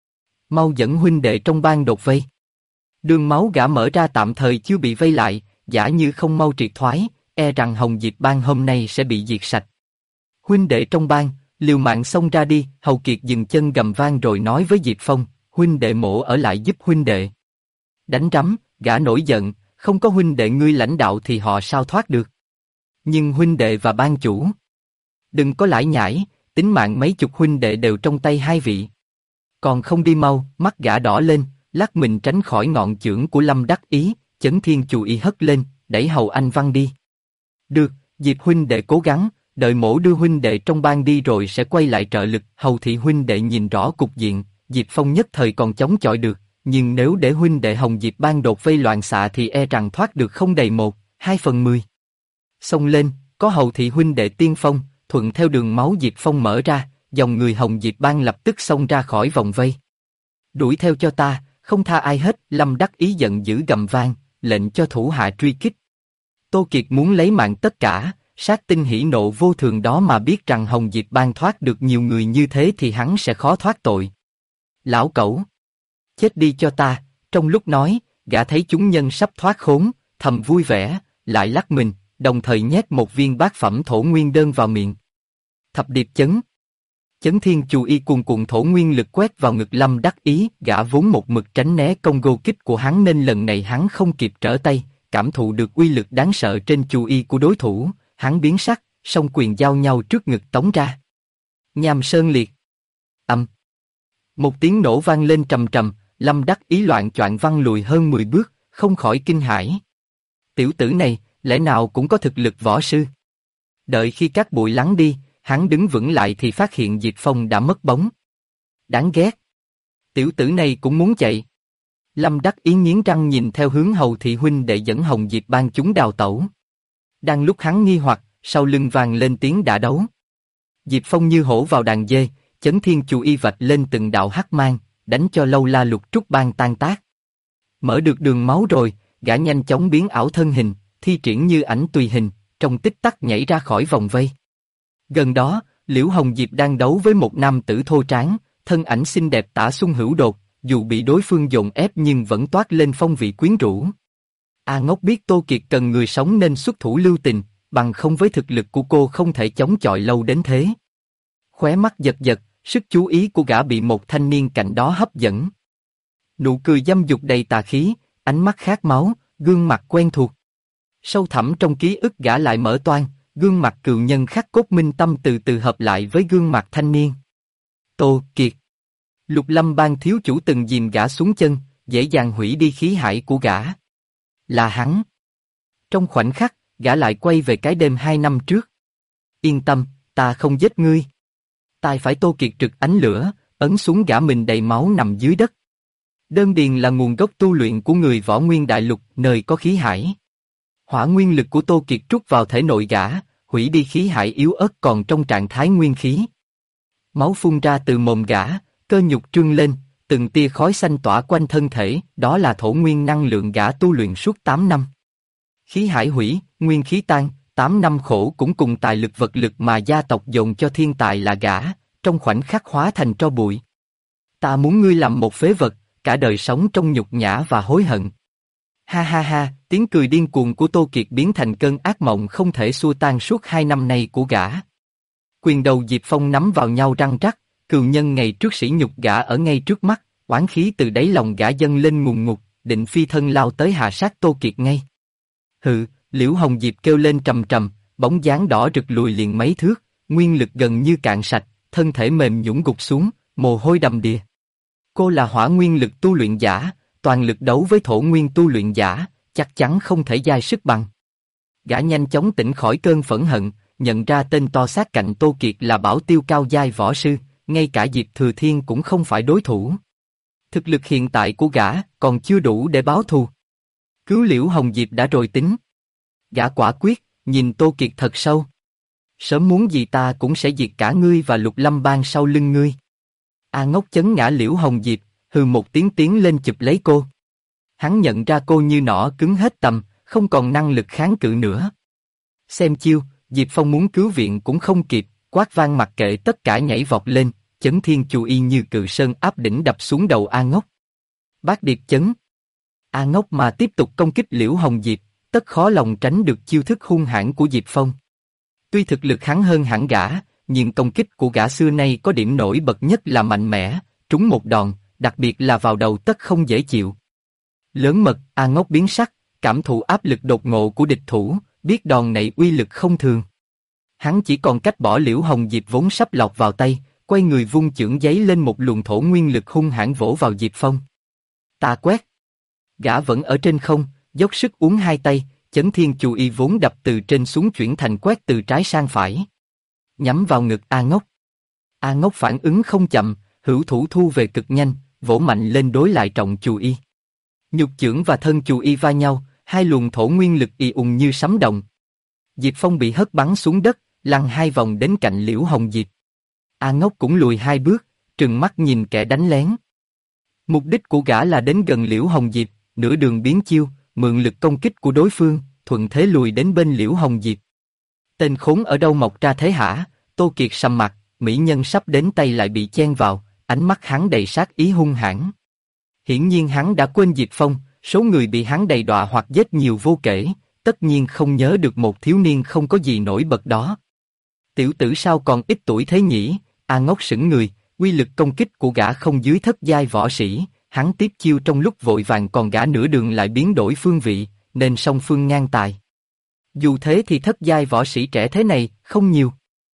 Mau dẫn huynh đệ trong bang đột vây. Đường máu gã mở ra tạm thời chưa bị vây lại, giả như không mau triệt thoái, e rằng Hồng Diệp bang hôm nay sẽ bị diệt sạch. Huynh đệ trong bang, liều mạng xông ra đi. Hầu Kiệt dừng chân gầm vang rồi nói với Diệp Phong, huynh đệ mộ ở lại giúp huynh đệ. Đánh rắm, gã nổi giận, không có huynh đệ ngươi lãnh đạo thì họ sao thoát được. Nhưng huynh đệ và ban chủ, đừng có lải nhải, tính mạng mấy chục huynh đệ đều trong tay hai vị. Còn không đi mau, mắt gã đỏ lên, lắc mình tránh khỏi ngọn chưởng của Lâm Đắc Ý, Chấn Thiên Chu Y hất lên, đẩy Hầu Anh văng đi. Được, Diệp huynh đệ cố gắng, đợi mổ đưa huynh đệ trong bang đi rồi sẽ quay lại trợ lực. Hầu thị huynh đệ nhìn rõ cục diện, Diệp Phong nhất thời còn chống chọi được, nhưng nếu để huynh đệ Hồng Diệp bang đột vây loạn xạ thì e rằng thoát được không đầy 1/2/10. Xông lên, có Hầu thị huynh đệ tiên phong, thuận theo đường máu Diệp Phong mở ra, dòng người Hồng Diệp bang lập tức xông ra khỏi vòng vây. Đuổi theo cho ta, không tha ai hết. Lâm Đắc Ý giận dữ gầm vang, lệnh cho thủ hạ truy kích. Tô Kiệt muốn lấy mạng tất cả, sát tinh hỉ nộ vô thường đó mà biết rằng Hồng Diệp bang thoát được nhiều người như thế thì hắn sẽ khó thoát tội. Lão cẩu, chết đi cho ta. Trong lúc nói, gã thấy chúng nhân sắp thoát khốn, thầm vui vẻ, lại lắc mình, đồng thời nhét một viên bát phẩm thổ nguyên đơn vào miệng. Thập điệp chấn. Chấn Thiên Chu Y cuồn cuộn thổ nguyên lực quét vào ngực Lâm Đắc Ý, gã vốn một mực tránh né công gô kích của hắn nên lần này hắn không kịp trở tay, cảm thụ được uy lực đáng sợ trên Chu Y của đối thủ, hắn biến sắc, song quyền giao nhau trước ngực tống ra. Nham sơn liệt. Ầm. Một tiếng nổ vang lên trầm trầm, Lâm Đắc Ý loạng choạng văng lùi hơn 10 bước, không khỏi kinh hãi. Tiểu tử này, lẽ nào cũng có thực lực võ sư? Đợi khi các bụi lắng đi, hắn đứng vững lại thì phát hiện Diệp Phong đã mất bóng. Đáng ghét. Tiểu tử này cũng muốn chạy. Lâm Đắc Ý nghiến răng nhìn theo hướng Hầu thị huynh đệ dẫn Hồng Diệp Bang chúng đào tẩu. Đang lúc hắn nghi hoặc, sau lưng vang lên tiếng đã đấu. Diệp Phong như hổ vào đàn dê, Chấn Thiên Chu Y vạch lên từng đạo hắc mang, đánh cho Lâu La Lục Trúc Bang tan tác. Mở được đường máu rồi, gã nhanh chóng biến ảo thân hình, thi triển như ảnh tùy hình, trong tích tắc nhảy ra khỏi vòng vây. Gần đó, Liễu Hồng Diệp đang đấu với một nam tử thô tráng, thân ảnh xinh đẹp tả xung hữu đột, dù bị đối phương dồn ép nhưng vẫn toát lên phong vị quyến rũ. A Ngốc biết Tô Kiệt cần người sống nên xuất thủ lưu tình, bằng không với thực lực của cô không thể chống chọi lâu đến thế. Khóe mắt giật giật, sức chú ý của gã bị một thanh niên cạnh đó hấp dẫn. Nụ cười dâm dục đầy tà khí, ánh mắt khát máu, gương mặt quen thuộc. Sâu thẳm trong ký ức gã lại mở toang, gương mặt cừu nhân khắc cốt minh tâm từ từ hợp lại với gương mặt thanh niên. Tô Kiệt. Lục Lâm Bang thiếu chủ từng dìm gã xuống chân, dễ dàng hủy đi khí hải của gã. Là hắn. Trong khoảnh khắc, gã lại quay về cái đêm 2 năm trước. Yên tâm, ta không giết ngươi. Tai phải Tô Kiệt trực ánh lửa, ấn xuống gã mình đầy máu nằm dưới đất. Đơn điền là nguồn gốc tu luyện của người Võ Nguyên Đại Lục, nơi có khí hải. Hỏa nguyên lực của Tô Kiệt trút vào thể nội gã, hủy đi khí hải yếu ớt còn trong trạng thái nguyên khí. Máu phun ra từ mồm gã, cơ nhục trương lên, từng tia khói xanh tỏa quanh thân thể, đó là thổ nguyên năng lượng gã tu luyện suốt 8 năm. Khí hải hủy, nguyên khí tan, 8 năm khổ cũng cùng tài lực vật lực mà gia tộc dồn cho thiên tài là gã, trong khoảnh khắc hóa thành tro bụi. Ta muốn ngươi làm một phế vật, cả đời sống trong nhục nhã và hối hận. Ha ha ha, tiếng cười điên cuồng của Tô Kiệt biến thành cơn ác mộng không thể xua tan suốt 2 năm nay của gã. Quyền đầu Diệp Phong nắm vào nhau răng rắc, cừu nhân ngày trước sỉ nhục gã ở ngay trước mắt, oán khí từ đáy lòng gã dâng lên ngùn ngụt, định phi thân lao tới hạ sát Tô Kiệt ngay. Hừ, Liễu Hồng Diệp kêu lên trầm trầm, bóng dáng đỏ rực lùi liền mấy thước, nguyên lực gần như cạn sạch, thân thể mềm nhũn gục xuống, mồ hôi đầm đìa. Cô là hỏa nguyên lực tu luyện giả, toàn lực đấu với thổ nguyên tu luyện giả, chắc chắn không thể giai sức bằng. Gã nhanh chóng tỉnh khỏi cơn phẫn hận, nhận ra tên to xác cạnh Tô Kiệt là bảo tiêu cao giai võ sư, ngay cả Diệp Thừa Thiên cũng không phải đối thủ. Thực lực hiện tại của gã còn chưa đủ để báo thù. Cứu Liễu Hồng Diệp đã rồi tính. Gã quả quyết, nhìn Tô Kiệt thật sâu. Sớm muốn gì ta cũng sẽ diệt cả ngươi và Lục Lâm Bang sau lưng ngươi. A Ngốc chấn ngã Liễu Hồng Diệp, hừ một tiếng tiến lên chụp lấy cô. Hắn nhận ra cô như nỏ cứng hết tầm, không còn năng lực kháng cự nữa. Xem chiêu, Diệp Phong muốn cứu viện cũng không kịp, quát vang mặc kệ tất cả nhảy vọt lên, Chấn Thiên Chu Y như cự sơn áp đỉnh đập xuống đầu A Ngốc. Bát Điệp chấn. A Ngốc mà tiếp tục công kích Liễu Hồng Diệp, tất khó lòng tránh được chiêu thức hung hãn của Diệp Phong. Tuy thực lực hắn hơn hẳn gã, nhưng công kích của gã xưa nay có điểm nổi bật nhất là mạnh mẽ, trúng một đòn, đặc biệt là vào đầu tất không dễ chịu. Lớn mật, A Ngốc biến sắc, cảm thụ áp lực đột ngột của địch thủ, biết đòn này uy lực không thường. Hắn chỉ còn cách bỏ Liễu Hồng Diệp vốn sắp lọt vào tay, quay người vung chưởng giấy lên một luồng thổ nguyên lực hung hãn vỗ vào Diệp Phong. Ta quét. Gã vẫn ở trên không, dốc sức uốn hai tay, Chấn Thiên Chu Y vốn đập từ trên xuống chuyển thành quét từ trái sang phải. Nhắm vào ngực A Ngốc. A Ngốc phản ứng không chậm, hữu thủ thu về cực nhanh, vỗ mạnh lên đối lại trọng Chu Y. Nhục chưởng và thân Chu Y va nhau, hai luồng thổ nguyên lực ì ùng như sấm động. Diệp Phong bị hất bắn xuống đất, lăn 2 vòng đến cạnh Liễu Hồng Diệp. A Ngốc cũng lùi 2 bước, trừng mắt nhìn kẻ đánh lén. Mục đích của gã là đến gần Liễu Hồng Diệp, nửa đường biến chiêu, mượn lực công kích của đối phương, thuận thế lùi đến bên Liễu Hồng Diệp. Tên khốn ở đâu mọc ra thế hả? Tô Kiệt sầm mặt, mỹ nhân sắp đến tay lại bị chen vào, ánh mắt hắn đầy sát ý hung hãn. Hiển nhiên hắn đã quên Diệp Phong, số người bị hắn đầy đọa hoặc giết nhiều vô kể, tất nhiên không nhớ được một thiếu niên không có gì nổi bật đó. Tiểu tử sao còn ít tuổi thế nhỉ? A Ngốc sững người, uy lực công kích của gã không dưới thất giai võ sĩ, hắn tiếp chiêu trong lúc vội vàng còn gã nửa đường lại biến đổi phương vị, nên song phương ngang tài. Dù thế thì thất giai võ sĩ trẻ thế này không nhiều.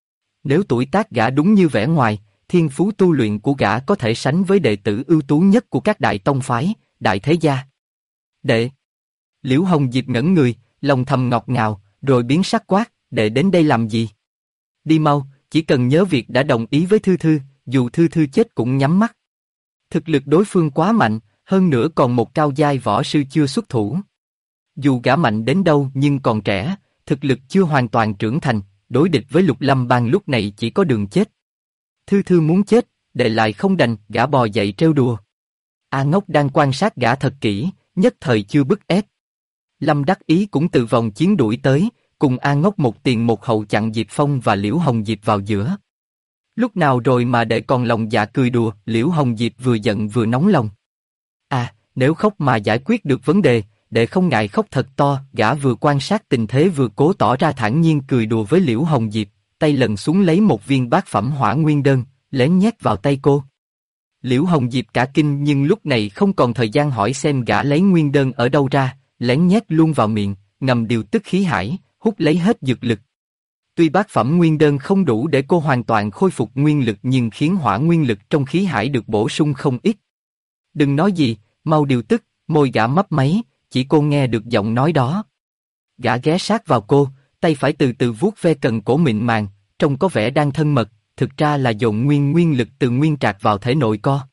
Nếu tuổi tác gã đúng như vẻ ngoài, thiên phú tu luyện của gã có thể sánh với đệ tử ưu tú nhất của các đại tông phái, đại thế gia. Đệ. Liễu Hồng Diệp ngẩn người, lòng thầm ngọt ngào, rồi biến sắc quát, đệ đến đây làm gì? Đi mau, chỉ cần nhớ việc đã đồng ý với Thư Thư, dù Thư Thư chết cũng nhắm mắt. Thực lực đối phương quá mạnh, hơn nữa còn một cao giai võ sư chưa xuất thủ. Dù gã mạnh đến đâu nhưng còn trẻ, thực lực chưa hoàn toàn trưởng thành, đối địch với Lục Lâm Bang lúc này chỉ có đường chết. Thư Thư muốn chết, đệ lại không đành, gã bò dậy trêu đùa. A Ngốc đang quan sát gã thật kỹ, nhất thời chưa bức ép. Lâm Đắc Ý cũng từ vòng chiến đuổi tới, cùng A Ngốc một tiền một hậu chặn Diệp Phong và Liễu Hồng Diệp vào giữa. Lúc nào rồi mà đệ còn lòng dạ cười đùa, Liễu Hồng Diệp vừa giận vừa nóng lòng. À, nếu khóc mà giải quyết được vấn đề, đệ không ngại khóc thật to, gã vừa quan sát tình thế vừa cố tỏ ra thản nhiên cười đùa với Liễu Hồng Diệp, tay lần xuống lấy một viên bát phẩm hỏa nguyên đơn, lén nhét vào tay cô. Liễu Hồng Diệp cả kinh nhưng lúc này không còn thời gian hỏi xem gã lấy nguyên đơn ở đâu ra, lén nhét luôn vào miệng, ngầm điều tức khí hải, hút lấy hết dược lực. Tuy bát phẩm nguyên đơn không đủ để cô hoàn toàn khôi phục nguyên lực nhưng khiến hỏa nguyên lực trong khí hải được bổ sung không ít. Đừng nói gì, mau điều tức, môi gã mấp máy, chỉ cô nghe được giọng nói đó. Gã ghé sát vào cô, tay phải từ từ vuốt ve cần cổ mịn màng, trông có vẻ đang thân mật, thực ra là dồn nguyên lực từ nguyên trạc vào thể nội co.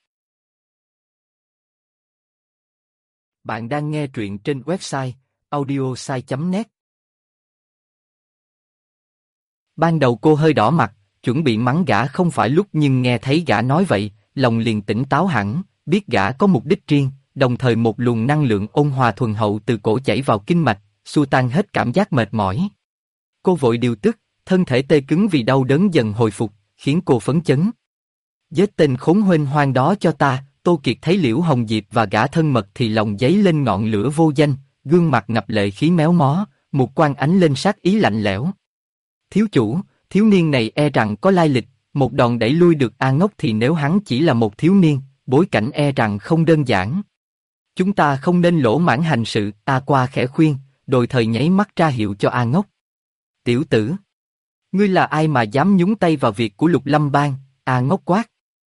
Bạn đang nghe truyện trên website audiosai.net. Ban đầu cô hơi đỏ mặt, chuẩn bị mắng gã không phải lúc nhưng nghe thấy gã nói vậy, lòng liền tỉnh táo hẳn, biết gã có mục đích riêng, đồng thời một luồng năng lượng ôn hòa thuần hậu từ cổ chảy vào kinh mạch, xua tan hết cảm giác mệt mỏi. Cô vội điều tức, thân thể tê cứng vì đau đớn dần hồi phục, khiến cô phấn chấn. Giết tên khốn huênh hoang đó cho ta. Tô Kiệt thấy Liễu Hồng Diệp và gã thân mật thì lòng dấy lên ngọn lửa vô danh, gương mặt ngập lệ khí méo mó, một quan ánh lên sát ý lạnh lẽo. Thiếu chủ, thiếu niên này e rằng có lai lịch, một đòn đẩy lui được A Ngốc thì nếu hắn chỉ là một thiếu niên, bối cảnh e rằng không đơn giản. Chúng ta không nên lỗ mãng hành sự, A Qua khẽ khuyên, đôi thời nháy mắt ra hiệu cho A Ngốc. Tiểu tử, ngươi là ai mà dám nhúng tay vào việc của Lục Lâm Bang? A Ngốc quát.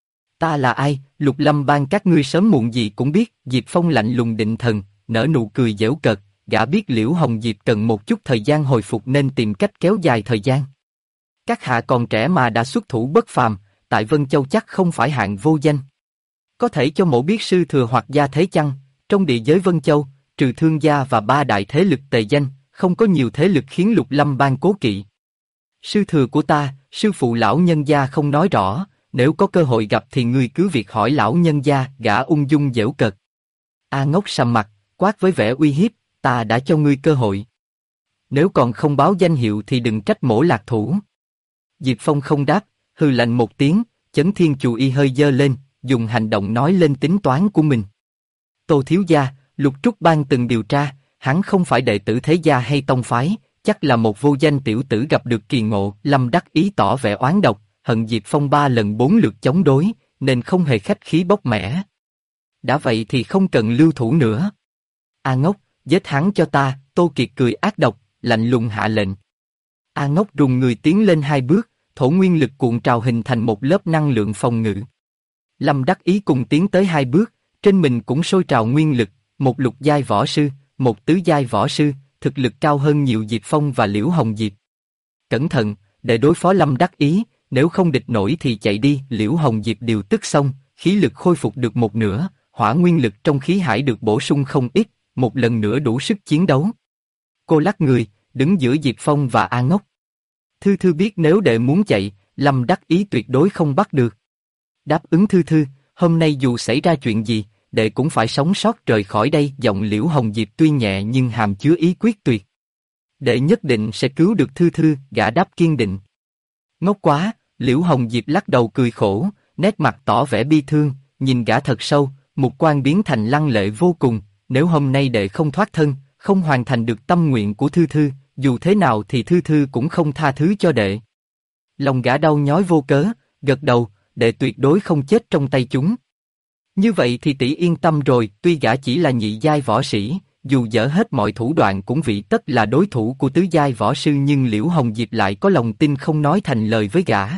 Ta là ai? Lục Lâm Bang các ngươi sớm muộn gì cũng biết. Diệp Phong lạnh lùng định thần, nở nụ cười giễu cợt. Gã biết Liễu Hồng Diệp cần một chút thời gian hồi phục nên tìm cách kéo dài thời gian. Các hạ còn trẻ mà đã xuất thủ bất phàm, tại Vân Châu chắc không phải hạng vô danh. Có thể cho mổ biết sư thừa hoặc gia thế chăng? Trong địa giới Vân Châu, trừ Thương gia và ba đại thế lực tề danh, không có nhiều thế lực khiến Lục Lâm Bang cố kỵ. Sư thừa của ta, sư phụ lão nhân gia không nói rõ. Nếu có cơ hội gặp thì ngươi cứ việc hỏi lão nhân gia, gã ung dung giễu cợt. A Ngốc sầm mặt, quát với vẻ uy hiếp, ta đã cho ngươi cơ hội. Nếu còn không báo danh hiệu thì đừng trách mổ lạc thủ. Diệp Phong không đáp, hừ lạnh một tiếng, Chấn Thiên Chù Y hơi giơ lên, dùng hành động nói lên tính toán của mình. Tô thiếu gia, Lục Trúc Bang từng điều tra, hắn không phải đệ tử thế gia hay tông phái, chắc là một vô danh tiểu tử gặp được kỳ ngộ. Lâm Đắc Ý tỏ vẻ oán độc. Hận Diệp Phong 3 lần 4 lượt chống đối, nên không hề khách khí bóc mẽ. Đã vậy thì không cần lưu thủ nữa. A Ngốc, giết hắn cho ta. Tô Kiệt cười ác độc, lạnh lùng hạ lệnh. A Ngốc rùng người tiến lên 2 bước, thổ nguyên lực cuộn trào hình thành một lớp năng lượng phòng ngự. Lâm Đắc Ý cùng tiến tới 2 bước, trên mình cũng sôi trào nguyên lực, một lục giai võ sư, một tứ giai võ sư, thực lực cao hơn nhiều Diệp Phong và Liễu Hồng Diệp. Cẩn thận, để đối phó Lâm Đắc Ý. Nếu không địch nổi thì chạy đi. Liễu Hồng Diệp điều tức xong, khí lực khôi phục được một nửa, hỏa nguyên lực trong khí hải được bổ sung không ít, một lần nữa đủ sức chiến đấu. Cô lắc người, đứng giữa Diệp Phong và A Ngốc. Thư Thư biết nếu đệ muốn chạy, Lâm Đắc Ý tuyệt đối không bắt được. Đáp ứng Thư Thư, hôm nay dù xảy ra chuyện gì, đệ cũng phải sống sót rời khỏi đây. Giọng Liễu Hồng Diệp tuy nhẹ nhưng hàm chứa ý quyết tuyệt. Đệ nhất định sẽ cứu được Thư Thư, gã đáp kiên định. Ngốc quá. Liễu Hồng Diệp lắc đầu cười khổ, nét mặt tỏ vẻ bi thương, nhìn gã thật sâu, mục quan biến thành lăng lệ vô cùng. Nếu hôm nay đệ không thoát thân, không hoàn thành được tâm nguyện của Thư Thư, dù thế nào thì Thư Thư cũng không tha thứ cho đệ. Lòng gã đau nhói vô cớ, gật đầu, đệ tuyệt đối không chết trong tay chúng. Như vậy thì tỷ yên tâm rồi. Tuy gã chỉ là nhị giai võ sĩ, dù dở hết mọi thủ đoạn cũng vị tất là đối thủ của tứ giai võ sư, nhưng Liễu Hồng Diệp lại có lòng tin không nói thành lời với gã.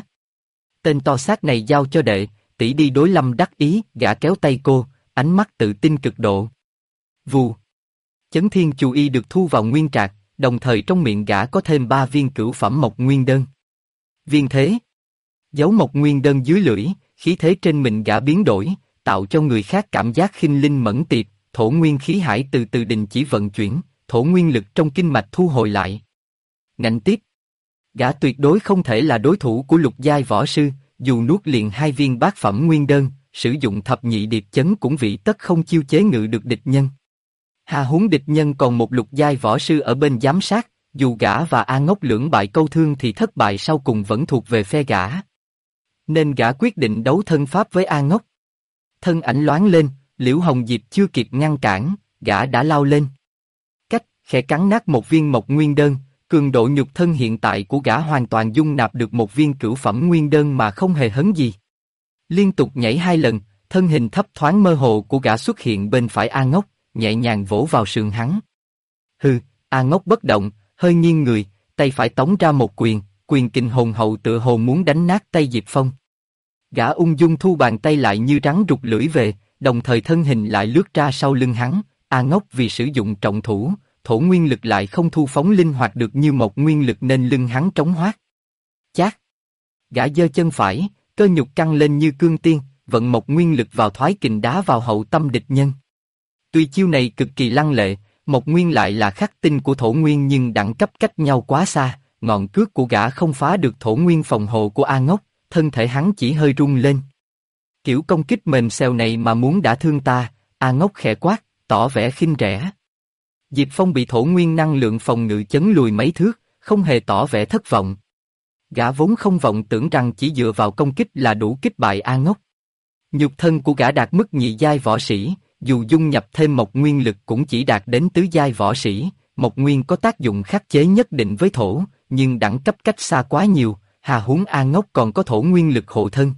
Tên to xác này giao cho đệ, tỷ đi đối Lâm Đắc Ý. Gã kéo tay cô, ánh mắt tự tin cực độ. Vù. Chấn Thiên Chu Y được thu vào nguyên trạc, đồng thời trong miệng gã có thêm 3 viên cửu phẩm mộc nguyên đơn. Viên thế. Giấu mộc nguyên đơn dưới lưỡi, khí thế trên mình gã biến đổi, tạo cho người khác cảm giác khinh linh mẫn tiệp. Thổ nguyên khí hải từ từ đình chỉ vận chuyển, thổ nguyên lực trong kinh mạch thu hồi lại. Ngạnh tiếp. Gã tuyệt đối không thể là đối thủ của lục giai võ sư, dù nuốt liền 2 viên bát phẩm nguyên đơn, sử dụng thập nhị điệp chấn cũng vị tất không chiêu chế ngự được địch nhân. Hà huống địch nhân còn một lục giai võ sư ở bên giám sát, dù gã và A Ngốc lưỡng bại câu thương thì thất bại sau cùng vẫn thuộc về phe gã. Nên gã quyết định đấu thân pháp với A Ngốc. Thân ảnh loáng lên, Liễu Hồng Diệp chưa kịp ngăn cản, gã đã lao lên. Cách, khẽ cắn nát một viên mộc nguyên đơn, cường độ nhục thân hiện tại của gã hoàn toàn dung nạp được một viên cửu phẩm nguyên đơn mà không hề hấn gì. Liên tục nhảy 2 lần, thân hình thấp thoáng mơ hồ của gã xuất hiện bên phải A Ngốc, nhẹ nhàng vỗ vào sườn hắn. Hừ, A Ngốc bất động, hơi nghiêng người, tay phải tống ra một quyền, quyền kình hồn hậu tựa hồ muốn đánh nát tay Diệp Phong. Gã ung dung thu bàn tay lại như rắn rụt lưỡi về, đồng thời thân hình lại lướt ra sau lưng hắn. A Ngốc vì sử dụng trọng thủ, thổ nguyên lực lại không thu phóng linh hoạt được như một nguyên lực nên lưng hắn trống hoác. Chát! Gã giơ chân phải, cơ nhục căng lên như cương tiên, vận một nguyên lực vào thoái kình đá vào hậu tâm địch nhân. Tuy chiêu này cực kỳ lăng lệ, một nguyên lại là khắc tinh của thổ nguyên nhưng đẳng cấp cách nhau quá xa, ngọn cước của gã không phá được thổ nguyên phòng hộ của A Ngốc, thân thể hắn chỉ hơi rung lên. Kiểu công kích mềm xèo này mà muốn đả thương ta, A Ngốc khẽ quát, tỏ vẻ khinh rẻ. Diệp Phong bị thổ nguyên năng lượng phòng ngự chấn lùi mấy thước, không hề tỏ vẻ thất vọng. Gã vốn không vọng tưởng rằng chỉ dựa vào công kích là đủ kích bại A Ngốc. Nhục thân của gã đạt mức nhị giai võ sĩ, dù dung nhập thêm một nguyên lực cũng chỉ đạt đến tứ giai võ sĩ. Một nguyên có tác dụng khắc chế nhất định với thổ, nhưng đẳng cấp cách xa quá nhiều, hà huống A Ngốc còn có thổ nguyên lực hộ thân.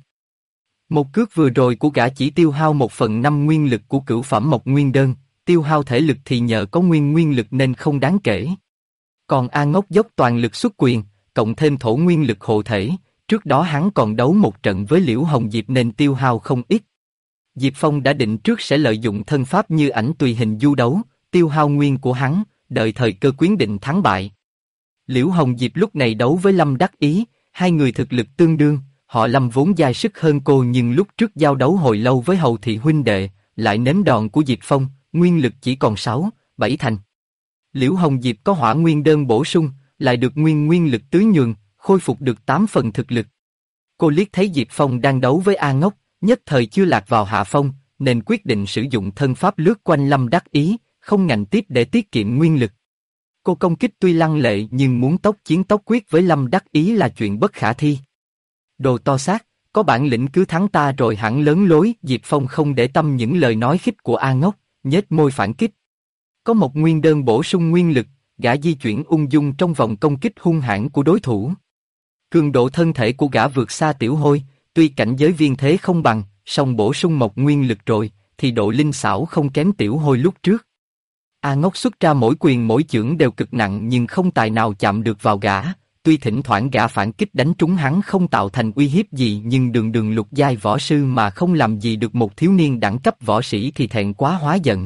Một cước vừa rồi của gã chỉ tiêu hao 1/5 nguyên lực của cửu phẩm mộc nguyên đơn, tiêu hao thể lực thì nhờ có nguyên lực nên không đáng kể. Còn A Ngốc dốc toàn lực xuất quyền, cộng thêm thổ nguyên lực hộ thể, trước đó hắn còn đấu một trận với Liễu Hồng Diệp nên tiêu hao không ít. Diệp Phong đã định trước sẽ lợi dụng thân pháp như ảnh tùy hình du đấu, tiêu hao nguyên của hắn, đợi thời cơ quyết định thắng bại. Liễu Hồng Diệp lúc này đấu với Lâm Đắc Ý, hai người thực lực tương đương, họ Lâm vốn dai sức hơn cô nhưng lúc trước giao đấu hồi lâu với Hầu thị huynh đệ, lại nếm đòn của Diệp Phong, nguyên lực chỉ còn 6-7 thành. Liễu Hồng Diệp có hỏa nguyên đơn bổ sung, lại được nguyên lực tưới nhường, khôi phục được 8 phần thực lực. Cô liếc thấy Diệp Phong đang đấu với A Ngốc, nhất thời chưa lạc vào hạ phong, nên quyết định sử dụng thân pháp lướt quanh Lâm Đắc Ý, không ngạnh tiếp để tiết kiệm nguyên lực. Cô công kích tuy lăng lệ nhưng muốn tốc chiến tốc quyết với Lâm Đắc Ý là chuyện bất khả thi. Đồ to xác, có bản lĩnh cứ thắng ta rồi hẳn lớn lối. Diệp Phong không để tâm những lời nói khích của A Ngốc, nhếch môi phản kích. Có một nguyên đơn bổ sung nguyên lực, gã di chuyển ung dung trong vòng công kích hung hãn của đối thủ. Cường độ thân thể của gã vượt xa Tiểu Hôi, tuy cảnh giới viên thế không bằng, song bổ sung một nguyên lực rồi, thì độ linh xảo không kém Tiểu Hôi lúc trước. A Ngốc xuất ra mỗi quyền mỗi chưởng đều cực nặng nhưng không tài nào chạm được vào gã. Tuy thỉnh thoảng gã phản kích đánh trúng hắn không tạo thành uy hiếp gì nhưng đường lục giai võ sư mà không làm gì được một thiếu niên đẳng cấp võ sĩ thì thẹn quá hóa giận.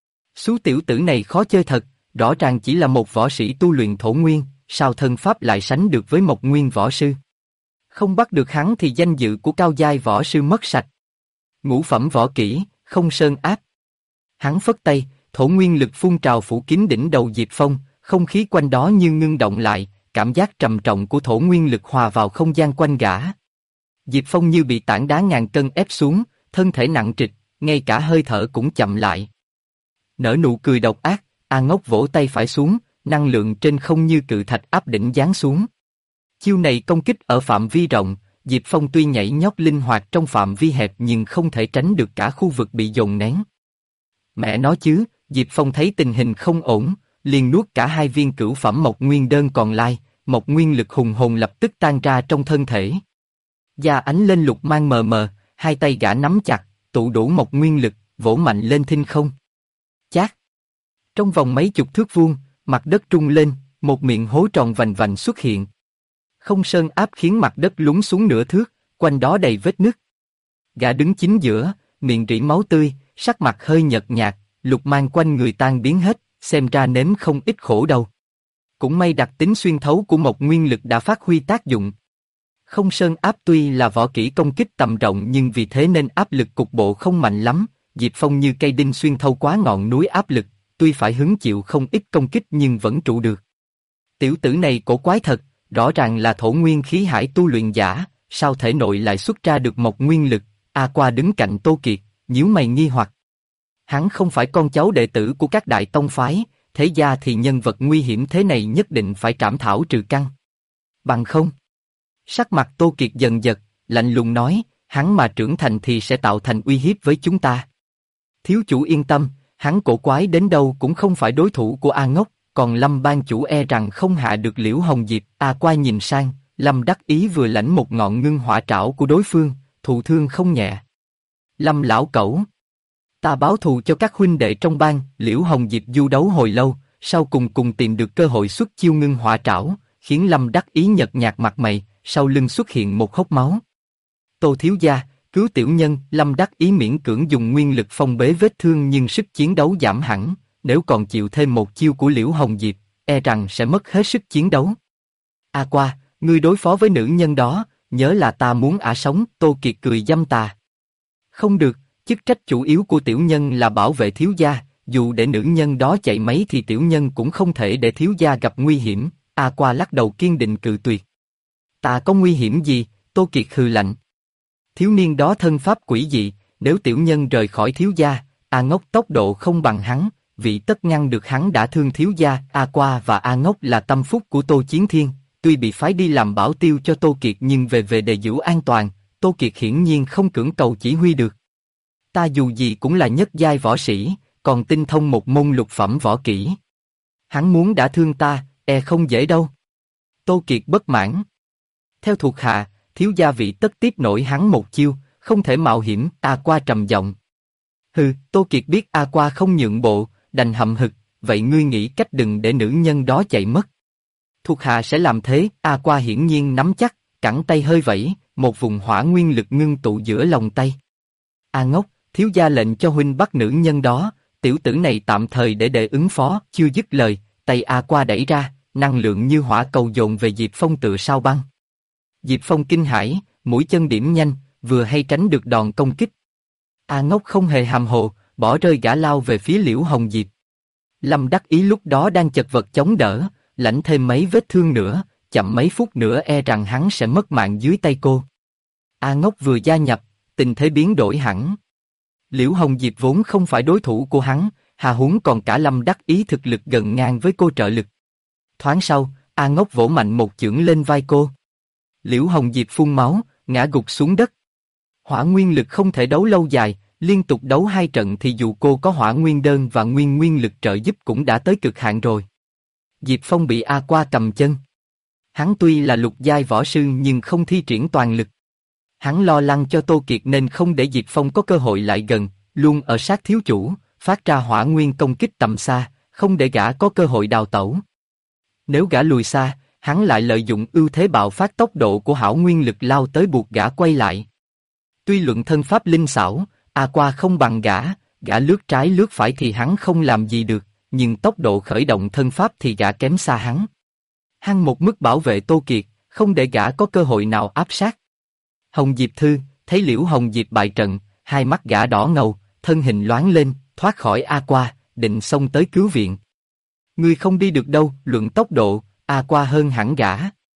Số tiểu tử này khó chơi thật, rõ ràng chỉ là một võ sĩ tu luyện thổ nguyên, sao thân pháp lại sánh được với một nguyên võ sư. Không bắt được hắn thì danh dự của cao giai võ sư mất sạch. Ngũ phẩm võ kỹ, không sơn áp. Hắn phất tay, thổ nguyên lực phun trào phủ kín đỉnh đầu Diệp Phong, không khí quanh đó như ngưng động lại, cảm giác trầm trọng của thổ nguyên lực hòa vào không gian quanh gã. Diệp Phong như bị tảng đá ngàn cân ép xuống, thân thể nặng trịch, ngay cả hơi thở cũng chậm lại. Nở nụ cười độc ác, A Ngốc vỗ tay phải xuống, năng lượng trên không như cự thạch áp đỉnh giáng xuống. Chiêu này công kích ở phạm vi rộng, Diệp Phong tuy nhảy nhót linh hoạt trong phạm vi hẹp nhưng không thể tránh được cả khu vực bị dồn nén. Mẹ nói chứ, Diệp Phong thấy tình hình không ổn, liền nuốt cả 2 viên cửu phẩm mộc nguyên đơn còn lại, một nguyên lực hùng hồn lập tức tan ra trong thân thể. Da ánh lên lục mang mờ mờ, hai tay gã nắm chặt, tụ đủ một nguyên lực, vỗ mạnh lên thinh không. Chát! Trong vòng mấy chục thước vuông, mặt đất trung lên, một miệng hố tròn vành vành xuất hiện. Không sơn áp khiến mặt đất lún xuống nửa thước, quanh đó đầy vết nứt. Gã đứng chính giữa, miệng rỉ máu tươi, sắc mặt hơi nhợt nhạt, lục mang quanh người tan biến hết, xem ra nếm không ít khổ đâu. Cũng may đặc tính xuyên thấu của một nguyên lực đã phát huy tác dụng. Không sơn áp tuy là võ kỹ công kích tầm rộng nhưng vì thế nên áp lực cục bộ không mạnh lắm. Diệp Phong như cây đinh xuyên thấu quá ngọn núi áp lực, tuy phải hứng chịu không ít công kích nhưng vẫn trụ được. Tiểu tử này cổ quái thật, rõ ràng là thổ nguyên khí hải tu luyện giả, sao thể nội lại xuất ra được một nguyên lực? A Qua đứng cạnh Tô Kiệt, nhíu mày nghi hoặc. Hắn không phải con cháu đệ tử của các đại tông phái, thế ra thì nhân vật nguy hiểm thế này nhất định phải trảm thảo trừ căn. Bằng không? Sắc mặt Tô Kiệt dần dật, lạnh lùng nói, hắn mà trưởng thành thì sẽ tạo thành uy hiếp với chúng ta. Thiếu chủ yên tâm, hắn cổ quái đến đâu cũng không phải đối thủ của A Ngốc, còn Lâm ban chủ e rằng không hạ được Liễu Hồng Diệp. A Qua nhìn sang, Lâm đắc ý vừa lãnh một ngọn ngưng hỏa trảo của đối phương, thụ thương không nhẹ. Lâm lão cẩu, ta báo thù cho các huynh đệ trong bang. Liễu Hồng Diệp du đấu hồi lâu, sau cùng tìm được cơ hội xuất chiêu ngưng hỏa trảo, khiến Lâm đắc ý nhợt nhạt mặt mày, sau lưng xuất hiện một hốc máu. Tô thiếu gia, cứu tiểu nhân. Lâm đắc ý miễn cưỡng dùng nguyên lực phong bế vết thương nhưng sức chiến đấu giảm hẳn, nếu còn chịu thêm một chiêu của Liễu Hồng Diệp, e rằng sẽ mất hết sức chiến đấu. A Qua, ngươi đối phó với nữ nhân đó, nhớ là ta muốn ả sống. Tô Kiệt cười dâm tà. Không được, chức trách chủ yếu của tiểu nhân là bảo vệ thiếu gia, dù để nữ nhân đó chạy mấy thì tiểu nhân cũng không thể để thiếu gia gặp nguy hiểm. A Qua lắc đầu kiên định cự tuyệt. Ta có nguy hiểm gì? Tô Kiệt hừ lạnh. Thiếu niên đó thân pháp quỷ dị, nếu tiểu nhân rời khỏi thiếu gia, A Ngốc tốc độ không bằng hắn, vị tất ngăn được hắn đã thương thiếu gia. A Qua và A Ngốc là tâm phúc của Tô Chiến Thiên, tuy bị phái đi làm bảo tiêu cho Tô Kiệt nhưng về để giữ an toàn, Tô Kiệt hiển nhiên không cưỡng cầu chỉ huy được. Ta dù gì cũng là nhất giai võ sĩ, còn tinh thông một môn lục phẩm võ kỹ. Hắn muốn đã thương ta, e không dễ đâu. Tô Kiệt bất mãn. Theo thuộc hạ, thiếu gia vị tất tiếp nổi hắn một chiêu, không thể mạo hiểm. A Qua trầm giọng. Hừ, Tô Kiệt biết A Qua không nhượng bộ, đành hậm hực, vậy ngươi nghĩ cách đừng để nữ nhân đó chạy mất. Thuộc hạ sẽ làm thế. A Qua hiển nhiên nắm chắc, cẳng tay hơi vẫy, một vùng hỏa nguyên lực ngưng tụ giữa lòng tay. A Ngốc, thiếu gia lệnh cho huynh bắt nữ nhân đó, tiểu tử này tạm thời để ứng phó. Chưa dứt lời, tay A Qua đẩy ra, năng lượng như hỏa cầu dồn về Diệp Phong tựa sao băng. Diệp Phong kinh hãi, mũi chân điểm nhanh, vừa hay tránh được đòn công kích. A Ngốc không hề hàm hồ, bỏ rơi gã lao về phía Liễu Hồng Diệp. Lâm đắc ý lúc đó đang chật vật chống đỡ, lãnh thêm mấy vết thương nữa, chậm mấy phút nữa e rằng hắn sẽ mất mạng dưới tay cô. A Ngốc vừa gia nhập, tình thế biến đổi hẳn. Liễu Hồng Diệp vốn không phải đối thủ của hắn, hà huống còn cả Lâm đắc ý thực lực gần ngang với cô trợ lực. Thoáng sau, A Ngốc vỗ mạnh một chưởng lên vai cô. Liễu Hồng Diệp phun máu, ngã gục xuống đất. Hỏa nguyên lực không thể đấu lâu dài, liên tục đấu 2 trận thì dù cô có hỏa nguyên đơn và nguyên lực trợ giúp cũng đã tới cực hạn rồi. Diệp Phong bị A Qua cầm chân. Hắn tuy là lục giai võ sư nhưng không thi triển toàn lực. Hắn lo lắng cho Tô Kiệt nên không để Diệp Phong có cơ hội lại gần, luôn ở sát thiếu chủ, phát ra hỏa nguyên công kích tầm xa, không để gã có cơ hội đào tẩu. Nếu gã lùi xa, hắn lại lợi dụng ưu thế bạo phát tốc độ của hảo nguyên lực lao tới buộc gã quay lại. Tuy luận thân pháp linh xảo, A Qua không bằng gã lướt trái lướt phải thì hắn không làm gì được, nhưng tốc độ khởi động thân pháp thì gã kém xa hắn. Hắn một mức bảo vệ Tô Kiệt, không để gã có cơ hội nào áp sát. Hồng Diệp Thư, thấy Liễu Hồng Diệp bại trận, hai mắt gã đỏ ngầu, thân hình loáng lên, thoát khỏi A Qua, định xông tới cứu viện. Ngươi không đi được đâu, luận tốc độ, A Qua hơn hẳn gã.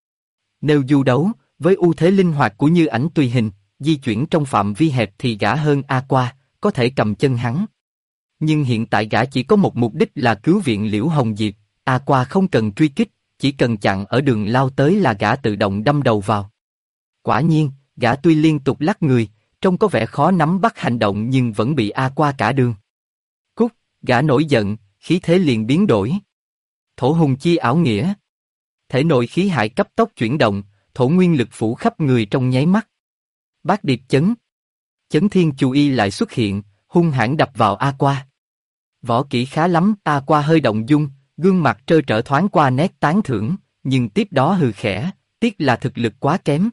Nếu du đấu, với ưu thế linh hoạt của Như Ảnh tùy hình, di chuyển trong phạm vi hẹp thì gã hơn A Qua, có thể cầm chân hắn. Nhưng hiện tại gã chỉ có một mục đích là cứu viện Liễu Hồng Diệp, A Qua không cần truy kích, chỉ cần chặn ở đường lao tới là gã tự động đâm đầu vào. Quả nhiên, gã tuy liên tục lắc người, trông có vẻ khó nắm bắt hành động nhưng vẫn bị A Qua cả đường. Cút, gã nổi giận, khí thế liền biến đổi. Thổ hùng chi ảo nghĩa. Thể nội khí hải cấp tốc chuyển động, thổ nguyên lực phủ khắp người trong nháy mắt. Bát điệp chấn. Chấn thiên chú y lại xuất hiện, hung hãn đập vào A Qua. Võ kỹ khá lắm, A Qua hơi động dung, gương mặt trơ trỡ thoáng qua nét tán thưởng, nhưng tiếp đó hừ khẽ, tiếc là thực lực quá kém.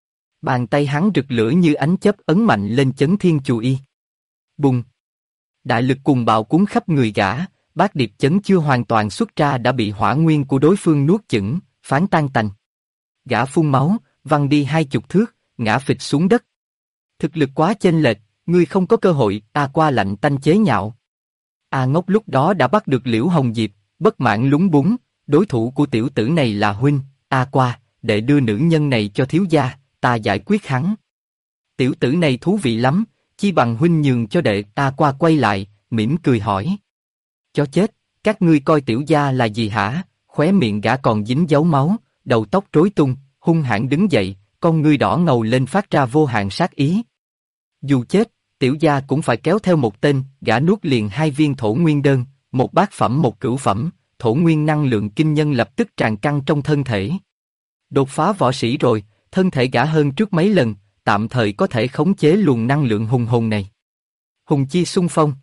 Bàn tay hắn rực lửa như ánh chớp ấn mạnh lên Chấn Thiên Chù Y. Bùng! Đại lực cùng bạo cuốn khắp người gã, bát điệp chấn chưa hoàn toàn xuất ra đã bị hỏa nguyên của đối phương nuốt chửng, phán tan tành. Gã phun máu, văng đi 20 thước, ngã phịch xuống đất. Thực lực quá chênh lệch, ngươi không có cơ hội, A Qua lạnh tanh chế nhạo. A Ngốc lúc đó đã bắt được Liễu Hồng Diệp, bất mãn lúng búng, đối thủ của tiểu tử này là huynh, A Qua, để đưa nữ nhân này cho thiếu gia, ta giải quyết hắn. Tiểu tử này thú vị lắm, chi bằng huynh nhường cho đệ. A Qua quay lại, mỉm cười hỏi. Cho chết, các ngươi coi tiểu gia là gì hả? Khóe miệng gã còn dính dấu máu, đầu tóc rối tung, hung hãn đứng dậy, con ngươi đỏ ngầu lên phát ra vô hạn sát ý. Dù chết, tiểu gia cũng phải kéo theo một tên. Gã nuốt liền 2 viên thổ nguyên đơn, một bát phẩm một cửu phẩm, thổ nguyên năng lượng kinh nhân lập tức tràn căng trong thân thể. Đột phá võ sĩ rồi, thân thể gã hơn trước mấy lần, tạm thời có thể khống chế luồng năng lượng hùng hồn này. Hùng chi xung phong.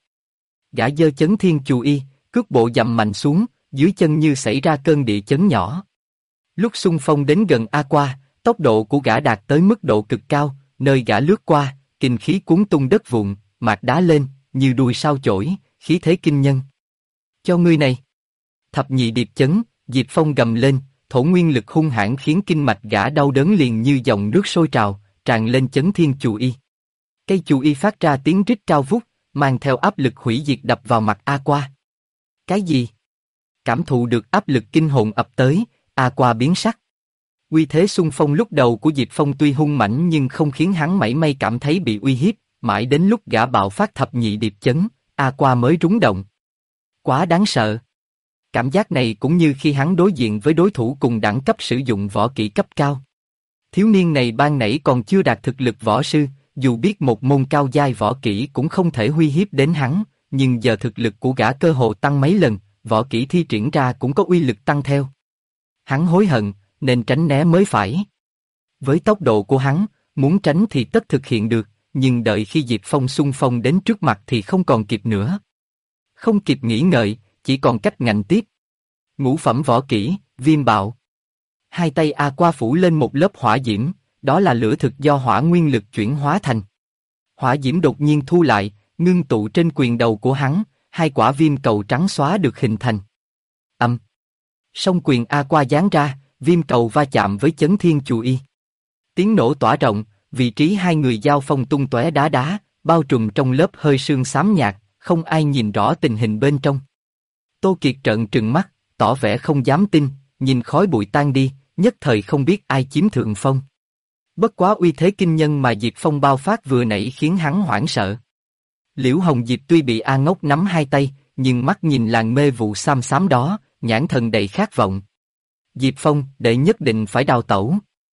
Gã giơ Chấn Thiên Chù Y, cước bộ dậm mạnh xuống, dưới chân như xảy ra cơn địa chấn nhỏ. Lúc xung phong đến gần A Qua, tốc độ của gã đạt tới mức độ cực cao, nơi gã lướt qua, kinh khí cuốn tung đất vụn, mạc đá lên, như đuôi sao chổi, khí thế kinh nhân. Cho ngươi này. Thập nhị điệp chấn, Diệp Phong gầm lên, thổ nguyên lực hung hãn khiến kinh mạch gã đau đớn liền như dòng nước sôi trào, tràn lên Chấn Thiên Chù Y. Cây chù y phát ra tiếng rít cao vút, mang theo áp lực hủy diệt đập vào mặt A Qua. Cái gì? Cảm thụ được áp lực kinh hồn ập tới, A Qua biến sắc. Uy thế xung phong lúc đầu của Diệp Phong tuy hung mãnh nhưng không khiến hắn mảy may cảm thấy bị uy hiếp, mãi đến lúc gã bạo phát thập nhị điệp chấn, A Qua mới rúng động. Quá đáng sợ. Cảm giác này cũng như khi hắn đối diện với đối thủ cùng đẳng cấp sử dụng võ kỹ cấp cao. Thiếu niên này ban nãy còn chưa đạt thực lực võ sư, dù biết một môn cao giai võ kỹ cũng không thể uy hiếp đến hắn, nhưng giờ thực lực của gã cơ hồ tăng mấy lần, võ kỹ thi triển ra cũng có uy lực tăng theo. Hắn hối hận, nên tránh né mới phải. Với tốc độ của hắn, muốn tránh thì tất thực hiện được, nhưng đợi khi Diệp Phong xung phong đến trước mặt thì không còn kịp nữa. Không kịp nghĩ ngợi, chỉ còn cách ngạnh tiếp. Ngũ phẩm võ kỹ, viêm bạo. Hai tay A Qua phủ lên một lớp hỏa diễm, đó là lửa thực do hỏa nguyên lực chuyển hóa thành. Hỏa diễm đột nhiên thu lại, ngưng tụ trên quyền đầu của hắn, 2 quả viêm cầu trắng xóa được hình thành. Song quyền A Qua giáng ra, viêm cầu va chạm với Chấn Thiên Chù Y. Tiếng nổ tỏa rộng, vị trí hai người giao phong tung tóe đá đá, bao trùm trong lớp hơi sương xám nhạt, không ai nhìn rõ tình hình bên trong. Tô Kiệt trợn trừng mắt, tỏ vẻ không dám tin, nhìn khói bụi tan đi, nhất thời không biết ai chiếm thượng phong. Bất quá uy thế kinh nhân mà Diệp Phong bao phát vừa nãy khiến hắn hoảng sợ. Liễu Hồng Diệp tuy bị A Ngốc nắm hai tay, nhưng mắt nhìn làn mê vụ xám xám đó, nhãn thần đầy khát vọng. Diệp Phong, đệ nhất định phải đào tẩu.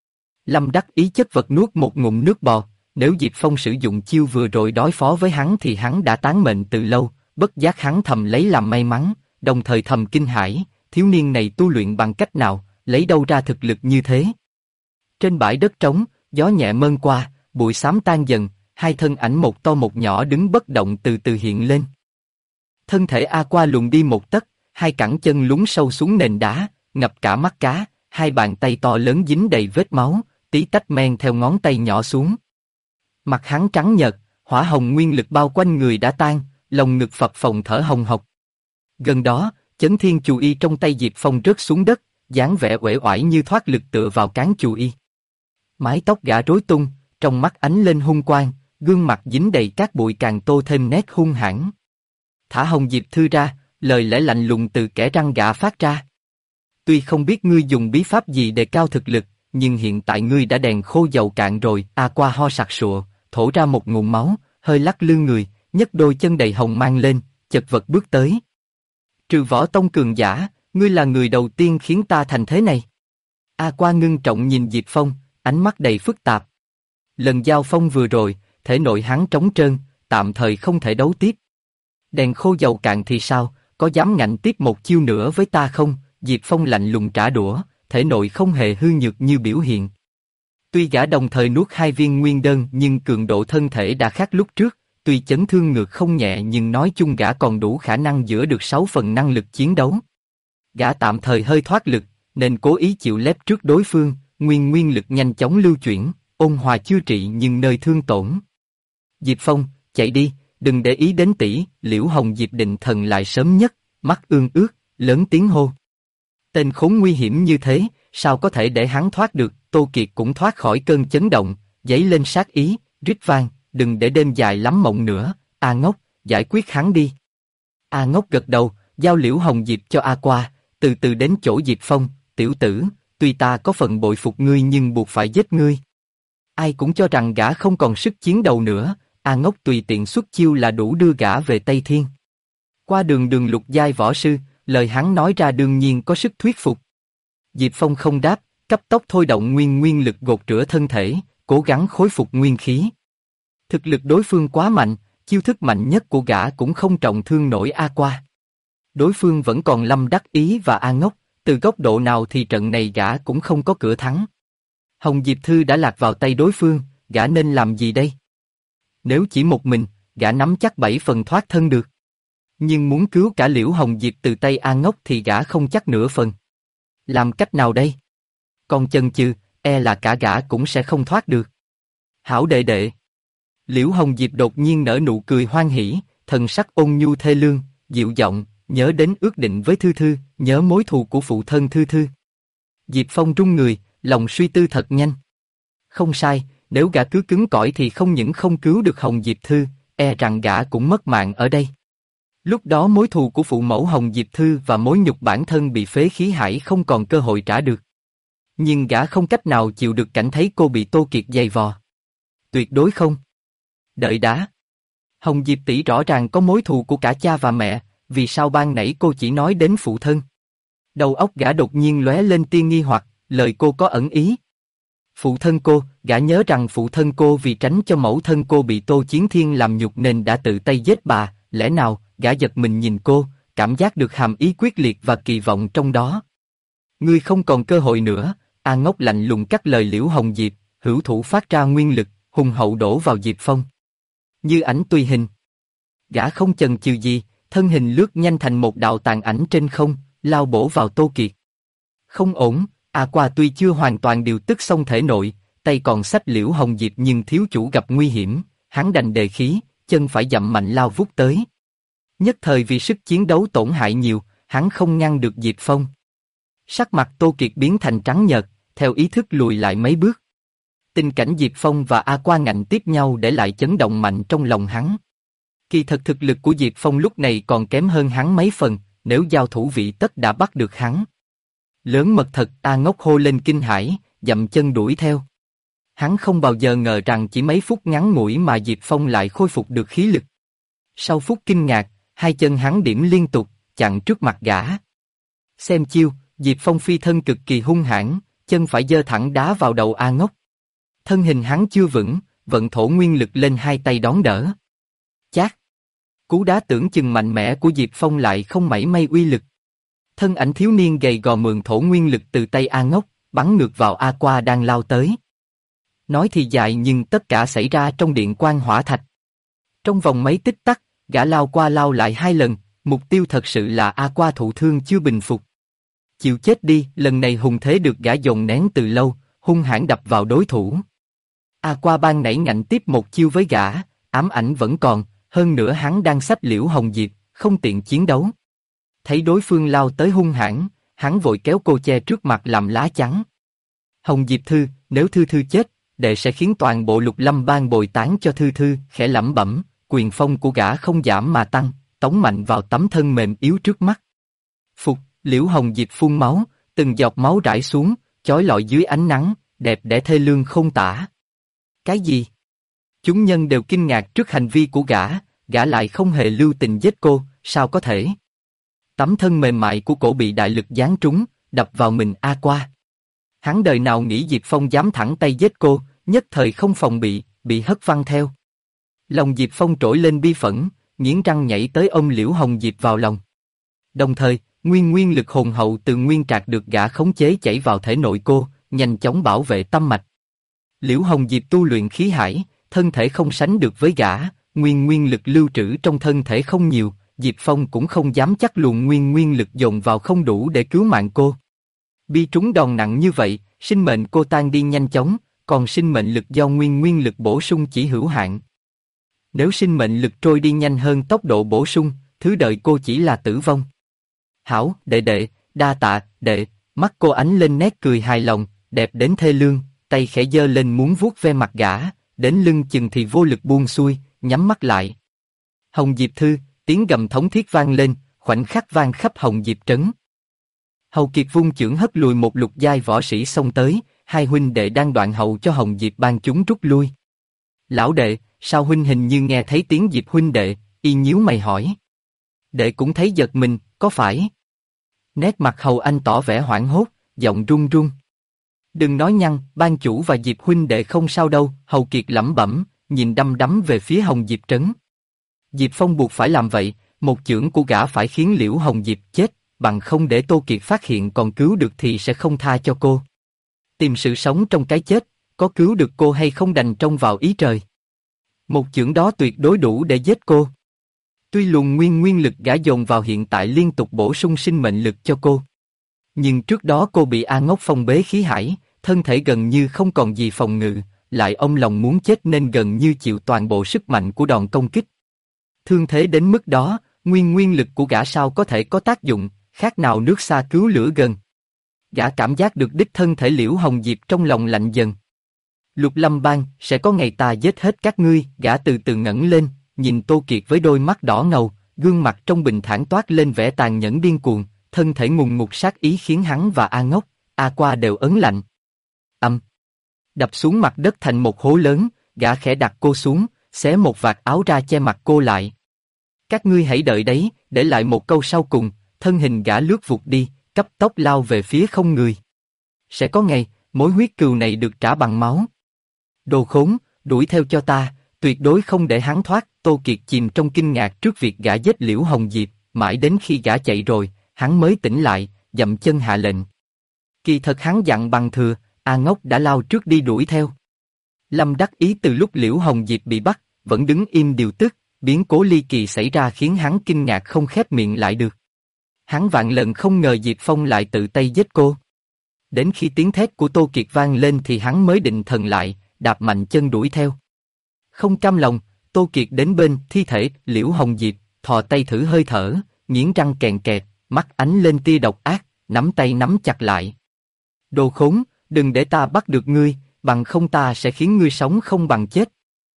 Lâm Đắc Ý chất vật nuốt một ngụm nước bọt, nếu Diệp Phong sử dụng chiêu vừa rồi đối phó với hắn thì hắn đã tán mệnh từ lâu, bất giác hắn thầm lấy làm may mắn, đồng thời thầm kinh hãi, thiếu niên này tu luyện bằng cách nào, lấy đâu ra thực lực như thế. Trên bãi đất trống, gió nhẹ mơn qua, bụi xám tan dần, hai thân ảnh một to một nhỏ đứng bất động từ từ hiện lên. Thân thể A Qua luồn đi một tấc, hai cẳng chân lún sâu xuống nền đá, ngập cả mắt cá, hai bàn tay to lớn dính đầy vết máu, tí tách men theo ngón tay nhỏ xuống. Mặt hắn trắng nhợt, hỏa hồng nguyên lực bao quanh người đã tan, lồng ngực phập phồng thở hồng hộc. Gần đó, Chấn Thiên Chù Y trong tay Diệp Phong rớt xuống đất, dáng vẻ uể oải như thoát lực tựa vào cán chù y. Mái tóc gã rối tung, trong mắt ánh lên hung quang, gương mặt dính đầy cát bụi càng tô thêm nét hung hãn. Thả Hồng Diệp Thư ra, lời lẽ lạnh lùng từ kẽ răng gã phát ra. Tuy không biết ngươi dùng bí pháp gì để cao thực lực, nhưng hiện tại ngươi đã đèn khô dầu cạn rồi. A Qua ho sặc sụa, thổ ra một ngụm máu, hơi lắc lư người, nhấc đôi chân đầy hồng mang lên, chật vật bước tới. Trừ Võ Tông cường giả, ngươi là người đầu tiên khiến ta thành thế này. A Qua ngưng trọng nhìn Diệp Phong, ánh mắt đầy phức tạp. Lần giao phong vừa rồi, thể nội hắn trống trơn, tạm thời không thể đấu tiếp. Đèn khô dầu cạn thì sao, có dám ngạnh tiếp một chiêu nữa với ta không? Diệp Phong lạnh lùng trả đũa, thể nội không hề hư nhược như biểu hiện. Tuy gã đồng thời nuốt 2 viên nguyên đơn nhưng cường độ thân thể đã khác lúc trước, tuy chấn thương ngược không nhẹ nhưng nói chung gã còn đủ khả năng giữ được 6 phần năng lực chiến đấu. Gã tạm thời hơi thoát lực, nên cố ý chịu lép trước đối phương, nguyên lực nhanh chóng lưu chuyển, ôn hòa chữa trị nhưng nơi thương tổn. Diệp Phong, chạy đi, đừng để ý đến tỷ. Liễu Hồng Diệp định thần lại sớm nhất, mắt ương ướt, lớn tiếng hô. Tên khốn nguy hiểm như thế, sao có thể để hắn thoát được? Tô Kiệt cũng thoát khỏi cơn chấn động, dấy lên sát ý, rít vang, đừng để đêm dài lắm mộng nữa, A Ngốc, giải quyết hắn đi. A Ngốc gật đầu, giao Liễu Hồng Diệp cho A Qua, từ từ đến chỗ Diệp Phong, tiểu tử, tuy ta có phần bội phục ngươi nhưng buộc phải giết ngươi. Ai cũng cho rằng gã không còn sức chiến đấu nữa, A Ngốc tùy tiện xuất chiêu là đủ đưa gã về Tây Thiên. Qua đường lục giai võ sư, lời hắn nói ra đương nhiên có sức thuyết phục. Diệp Phong không đáp, cấp tốc thôi động nguyên lực gột rửa thân thể, cố gắng khôi phục nguyên khí. Thực lực đối phương quá mạnh, chiêu thức mạnh nhất của gã cũng không trọng thương nổi A Qua. Đối phương vẫn còn Lâm Đắc Ý và A Ngốc, từ góc độ nào thì trận này gã cũng không có cửa thắng. Hồng Diệp Thư đã lạc vào tay đối phương, gã nên làm gì đây? Nếu chỉ một mình, gã nắm chắc 7 phần thoát thân được. Nhưng muốn cứu cả Liễu Hồng Diệp từ tay A Ngốc thì gã không chắc nửa phần. Làm cách nào đây? Còn chần chừ, e là cả gã cũng sẽ không thoát được. Hảo đệ đệ. Liễu Hồng Diệp đột nhiên nở nụ cười hoan hỉ, thần sắc ôn nhu thê lương, dịu giọng, nhớ đến ước định với Thư Thư, nhớ mối thù của phụ thân Thư Thư. Diệp Phong run người, lòng suy tư thật nhanh. Không sai, nếu gã cứ cứng cỏi thì không những không cứu được Hồng Diệp Thư, e rằng gã cũng mất mạng ở đây. Lúc đó mối thù của phụ mẫu Hồng Diệp Thư và mối nhục bản thân bị phế khí hải không còn cơ hội trả được. Nhưng gã không cách nào chịu được cảnh thấy cô bị Tô Kiệt giày vò. Tuyệt đối không. Đợi đã. Hồng Diệp tỷ rõ ràng có mối thù của cả cha và mẹ, vì sao ban nãy cô chỉ nói đến phụ thân? Đầu óc gã đột nhiên lóe lên tia nghi hoặc, lời cô có ẩn ý. Phụ thân cô, gã nhớ rằng phụ thân cô vì tránh cho mẫu thân cô bị Tô Chiến Thiên làm nhục nên đã tự tay giết bà, lẽ nào? Gã giật mình nhìn cô, cảm giác được hàm ý quyết liệt và kỳ vọng trong đó. Ngươi không còn cơ hội nữa. A Ngốc lạnh lùng cắt lời Liễu Hồng Diệp, hữu thủ phát ra nguyên lực, hùng hậu đổ vào Diệp Phong. Như ảnh tùy hình. Gã không chần chừ gì, thân hình lướt nhanh thành một đạo tàn ảnh trên không, lao bổ vào Tô Kiệt. Không ổn, A Qua tuy chưa hoàn toàn điều tức xong thể nội, tay còn xách Liễu Hồng Diệp nhưng thiếu chủ gặp nguy hiểm, hắn đành đề khí, chân phải dậm mạnh lao vút tới. Nhất thời vì sức chiến đấu tổn hại nhiều, hắn không ngăn được Diệp Phong. Sắc mặt Tô Kiệt biến thành trắng nhợt, theo ý thức lùi lại mấy bước. Tình cảnh Diệp Phong và A Qua ngạnh tiếp nhau để lại chấn động mạnh trong lòng hắn. Kỳ thật thực lực của Diệp Phong lúc này còn kém hơn hắn mấy phần, nếu giao thủ vị tất đã bắt được hắn. Lớn mật thật, A Ngốc hô lên kinh hãi, dậm chân đuổi theo. Hắn không bao giờ ngờ rằng chỉ mấy phút ngắn ngủi mà Diệp Phong lại khôi phục được khí lực. Sau phút kinh ngạc, hai chân hắn điểm liên tục, chặn trước mặt gã. Xem chiêu, Diệp Phong phi thân cực kỳ hung hãn, chân phải giơ thẳng đá vào đầu A Ngốc. Thân hình hắn chưa vững, vận thổ nguyên lực lên hai tay đón đỡ. Chát! Cú đá tưởng chừng mạnh mẽ của Diệp Phong lại không mảy may uy lực. Thân ảnh thiếu niên gầy gò mượn thổ nguyên lực từ tay A Ngốc, bắn ngược vào A Qua đang lao tới. Nói thì dài nhưng tất cả xảy ra trong điện quang hỏa thạch. Trong vòng mấy tích tắc, gã lao qua lao lại hai lần, mục tiêu thật sự là A Qua thụ thương chưa bình phục. Chịu chết đi, lần này hùng thế được gã dồn nén từ lâu, hung hãn đập vào đối thủ. A Qua ban nãy ngạnh tiếp một chiêu với gã, ám ảnh vẫn còn, hơn nữa hắn đang xách Liễu Hồng Diệp, không tiện chiến đấu. Thấy đối phương lao tới hung hãn, hắn vội kéo cô che trước mặt làm lá chắn. Hồng Diệp Thư, nếu Thư Thư chết, đệ sẽ khiến toàn bộ Lục Lâm bang bồi tán cho Thư Thư, khẽ lẩm bẩm, quyền phong của gã không giảm mà tăng, tống mạnh vào tấm thân mềm yếu trước mắt. Phục, Liễu Hồng Diệp phun máu, từng giọt máu rải xuống, chói lọi dưới ánh nắng, đẹp đẽ thê lương không tả. Cái gì? Chúng nhân đều kinh ngạc trước hành vi của gã lại không hề lưu tình giết cô, sao có thể? Tấm thân mềm mại của cổ bị đại lực giáng trúng, đập vào mình A Qua. Hắn đời nào nghĩ Diệp Phong dám thẳng tay giết cô, nhất thời không phòng bị hất văng theo. Lòng Diệp Phong trỗi lên bi phẫn, nghiến răng nhảy tới ôm Liễu Hồng Diệp vào lòng. Đồng thời, nguyên lực hồn hậu từ nguyên trạc được gã khống chế chảy vào thể nội cô, nhanh chóng bảo vệ tâm mạch. Liễu Hồng Diệp tu luyện khí hải, thân thể không sánh được với gã, nguyên lực lưu trữ trong thân thể không nhiều, Diệp Phong cũng không dám chắc luồng nguyên lực dồn vào không đủ để cứu mạng cô. Bị trúng đòn nặng như vậy, sinh mệnh cô tan đi nhanh chóng, còn sinh mệnh lực do nguyên lực bổ sung chỉ hữu hạn. Nếu sinh mệnh lực trôi đi nhanh hơn tốc độ bổ sung, thứ đợi cô chỉ là tử vong. Hảo, đệ, đa tạ, đệ, mắt cô ánh lên nét cười hài lòng, đẹp đến thê lương, tay khẽ giơ lên muốn vuốt ve mặt gã, đến lưng chừng thì vô lực buông xuôi, nhắm mắt lại. Hồng Diệp Thư, tiếng gầm thống thiết vang lên, khoảnh khắc vang khắp Hồng Diệp trấn. Hầu Kiệt vung chưởng hất lùi một lục giai võ sĩ xông tới, hai huynh đệ đang đoạn hậu cho Hồng Diệp ban chúng rút lui. Lão đệ, sao huynh hình như nghe thấy tiếng Diệp huynh đệ, y nhíu mày hỏi. Đệ cũng thấy giật mình, có phải? Nét mặt Hầu Anh tỏ vẻ hoảng hốt, giọng run run. Đừng nói nhăng, ban chủ và Diệp huynh đệ không sao đâu, Hầu Kiệt lẩm bẩm, nhìn đăm đắm về phía Hồng Diệp trấn. Diệp Phong buộc phải làm vậy, một chưởng của gã phải khiến Liễu Hồng Diệp chết, bằng không để Tô Kiệt phát hiện còn cứu được thì sẽ không tha cho cô. Tìm sự sống trong cái chết, có cứu được cô hay không đành trông vào ý trời. Một chưởng đó tuyệt đối đủ để giết cô. Tuy luồng nguyên lực gã dồn vào hiện tại liên tục bổ sung sinh mệnh lực cho cô. Nhưng trước đó cô bị A Ngốc phong bế khí hải, thân thể gần như không còn gì phòng ngự, lại ôm lòng muốn chết nên gần như chịu toàn bộ sức mạnh của đòn công kích. Thương thế đến mức đó, nguyên lực của gã sao có thể có tác dụng, khác nào nước xa cứu lửa gần. Gã cảm giác được đích thân thể Liễu Hồng Diệp trong lòng lạnh dần. Lục Lâm Bang, sẽ có ngày ta giết hết các ngươi, gã từ từ ngẩng lên, nhìn Tô Kiệt với đôi mắt đỏ ngầu, gương mặt trong bình thản toát lên vẻ tàn nhẫn điên cuồng, thân thể ngùng ngục sát ý khiến hắn và A Ngốc, A Qua đều ớn lạnh. Đập xuống mặt đất thành một hố lớn, gã khẽ đặt cô xuống, xé một vạt áo ra che mặt cô lại. Các ngươi hãy đợi đấy, để lại một câu sau cùng, thân hình gã lướt vụt đi, cấp tốc lao về phía không người. Sẽ có ngày, mối huyết cừu này được trả bằng máu. Đồ khốn, đuổi theo cho ta, tuyệt đối không để hắn thoát. Tô Kiệt chìm trong kinh ngạc trước việc gã giết Liễu Hồng Diệp, mãi đến khi gã chạy rồi, hắn mới tỉnh lại, dậm chân hạ lệnh. Kỳ thật hắn dặn bằng thừa, A Ngốc đã lao trước đi đuổi theo. Lâm đắc ý từ lúc Liễu Hồng Diệp bị bắt, vẫn đứng im điều tức, biến cố ly kỳ xảy ra khiến hắn kinh ngạc không khép miệng lại được. Hắn vạn lần không ngờ Diệp Phong lại tự tay giết cô. Đến khi tiếng thét của Tô Kiệt vang lên thì hắn mới định thần lại, đạp mạnh chân đuổi theo. Không cam lòng, Tô Kiệt đến bên thi thể Liễu Hồng Diệp, thò tay thử hơi thở, nghiến răng kèn kẹt, mắt ánh lên tia độc ác, nắm tay nắm chặt lại. Đồ khốn, đừng để ta bắt được ngươi, bằng không ta sẽ khiến ngươi sống không bằng chết.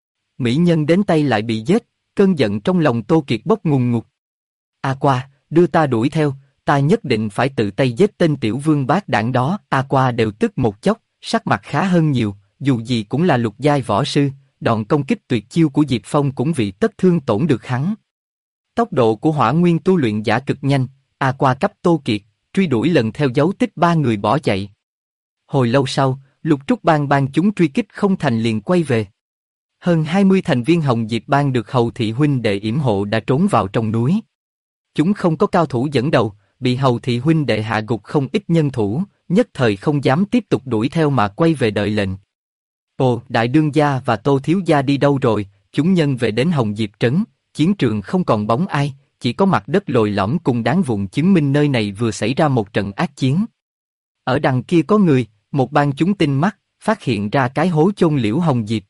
Mỹ nhân đến tay lại bị giết, cơn giận trong lòng Tô Kiệt bốc ngùn ngụt. A Qua, đưa ta đuổi theo, ta nhất định phải tự tay giết tên tiểu vương bát đảng đó. A Qua đều tức một chốc, sắc mặt khá hơn nhiều, dù gì cũng là lục giai võ sư, đòn công kích tuyệt chiêu của Diệp Phong cũng vì tất thương tổn được hắn. Tốc độ của Hỏa Nguyên tu luyện giả cực nhanh, A Qua cấp Tô Kiệt, truy đuổi lần theo dấu tích ba người bỏ chạy. Hồi lâu sau, Lục Trúc Bang chúng truy kích không thành liền quay về. Hơn 20 thành viên Hồng Diệp Bang được Hầu Thị huynh đệ yểm hộ đã trốn vào trong núi. Chúng không có cao thủ dẫn đầu, bị Hầu Thị huynh đệ hạ gục không ít nhân thủ, nhất thời không dám tiếp tục đuổi theo mà quay về đợi lệnh. Ồ, Đại Đương gia và Tô Thiếu gia đi đâu rồi? Chúng nhân về đến Hồng Diệp trấn, chiến trường không còn bóng ai, chỉ có mặt đất lồi lõm cùng đá vụn chứng minh nơi này vừa xảy ra một trận ác chiến. Ở đằng kia có người, một bang chúng tinh mắt, phát hiện ra cái hố chôn Liễu Hồng Diệp.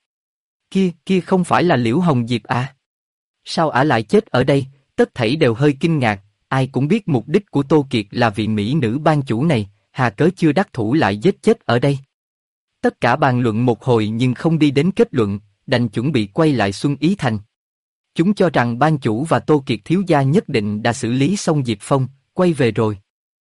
Kia không phải là Liễu Hồng Diệp à? Sao ả lại chết ở đây? Tất thảy đều hơi kinh ngạc, ai cũng biết mục đích của Tô Kiệt là vị mỹ nữ ban chủ này, hà cớ chưa đắc thủ lại giết chết ở đây. Tất cả bàn luận một hồi nhưng không đi đến kết luận, đành chuẩn bị quay lại Xuân Ý Thành. Chúng cho rằng ban chủ và Tô Kiệt thiếu gia nhất định đã xử lý xong Diệp Phong, quay về rồi.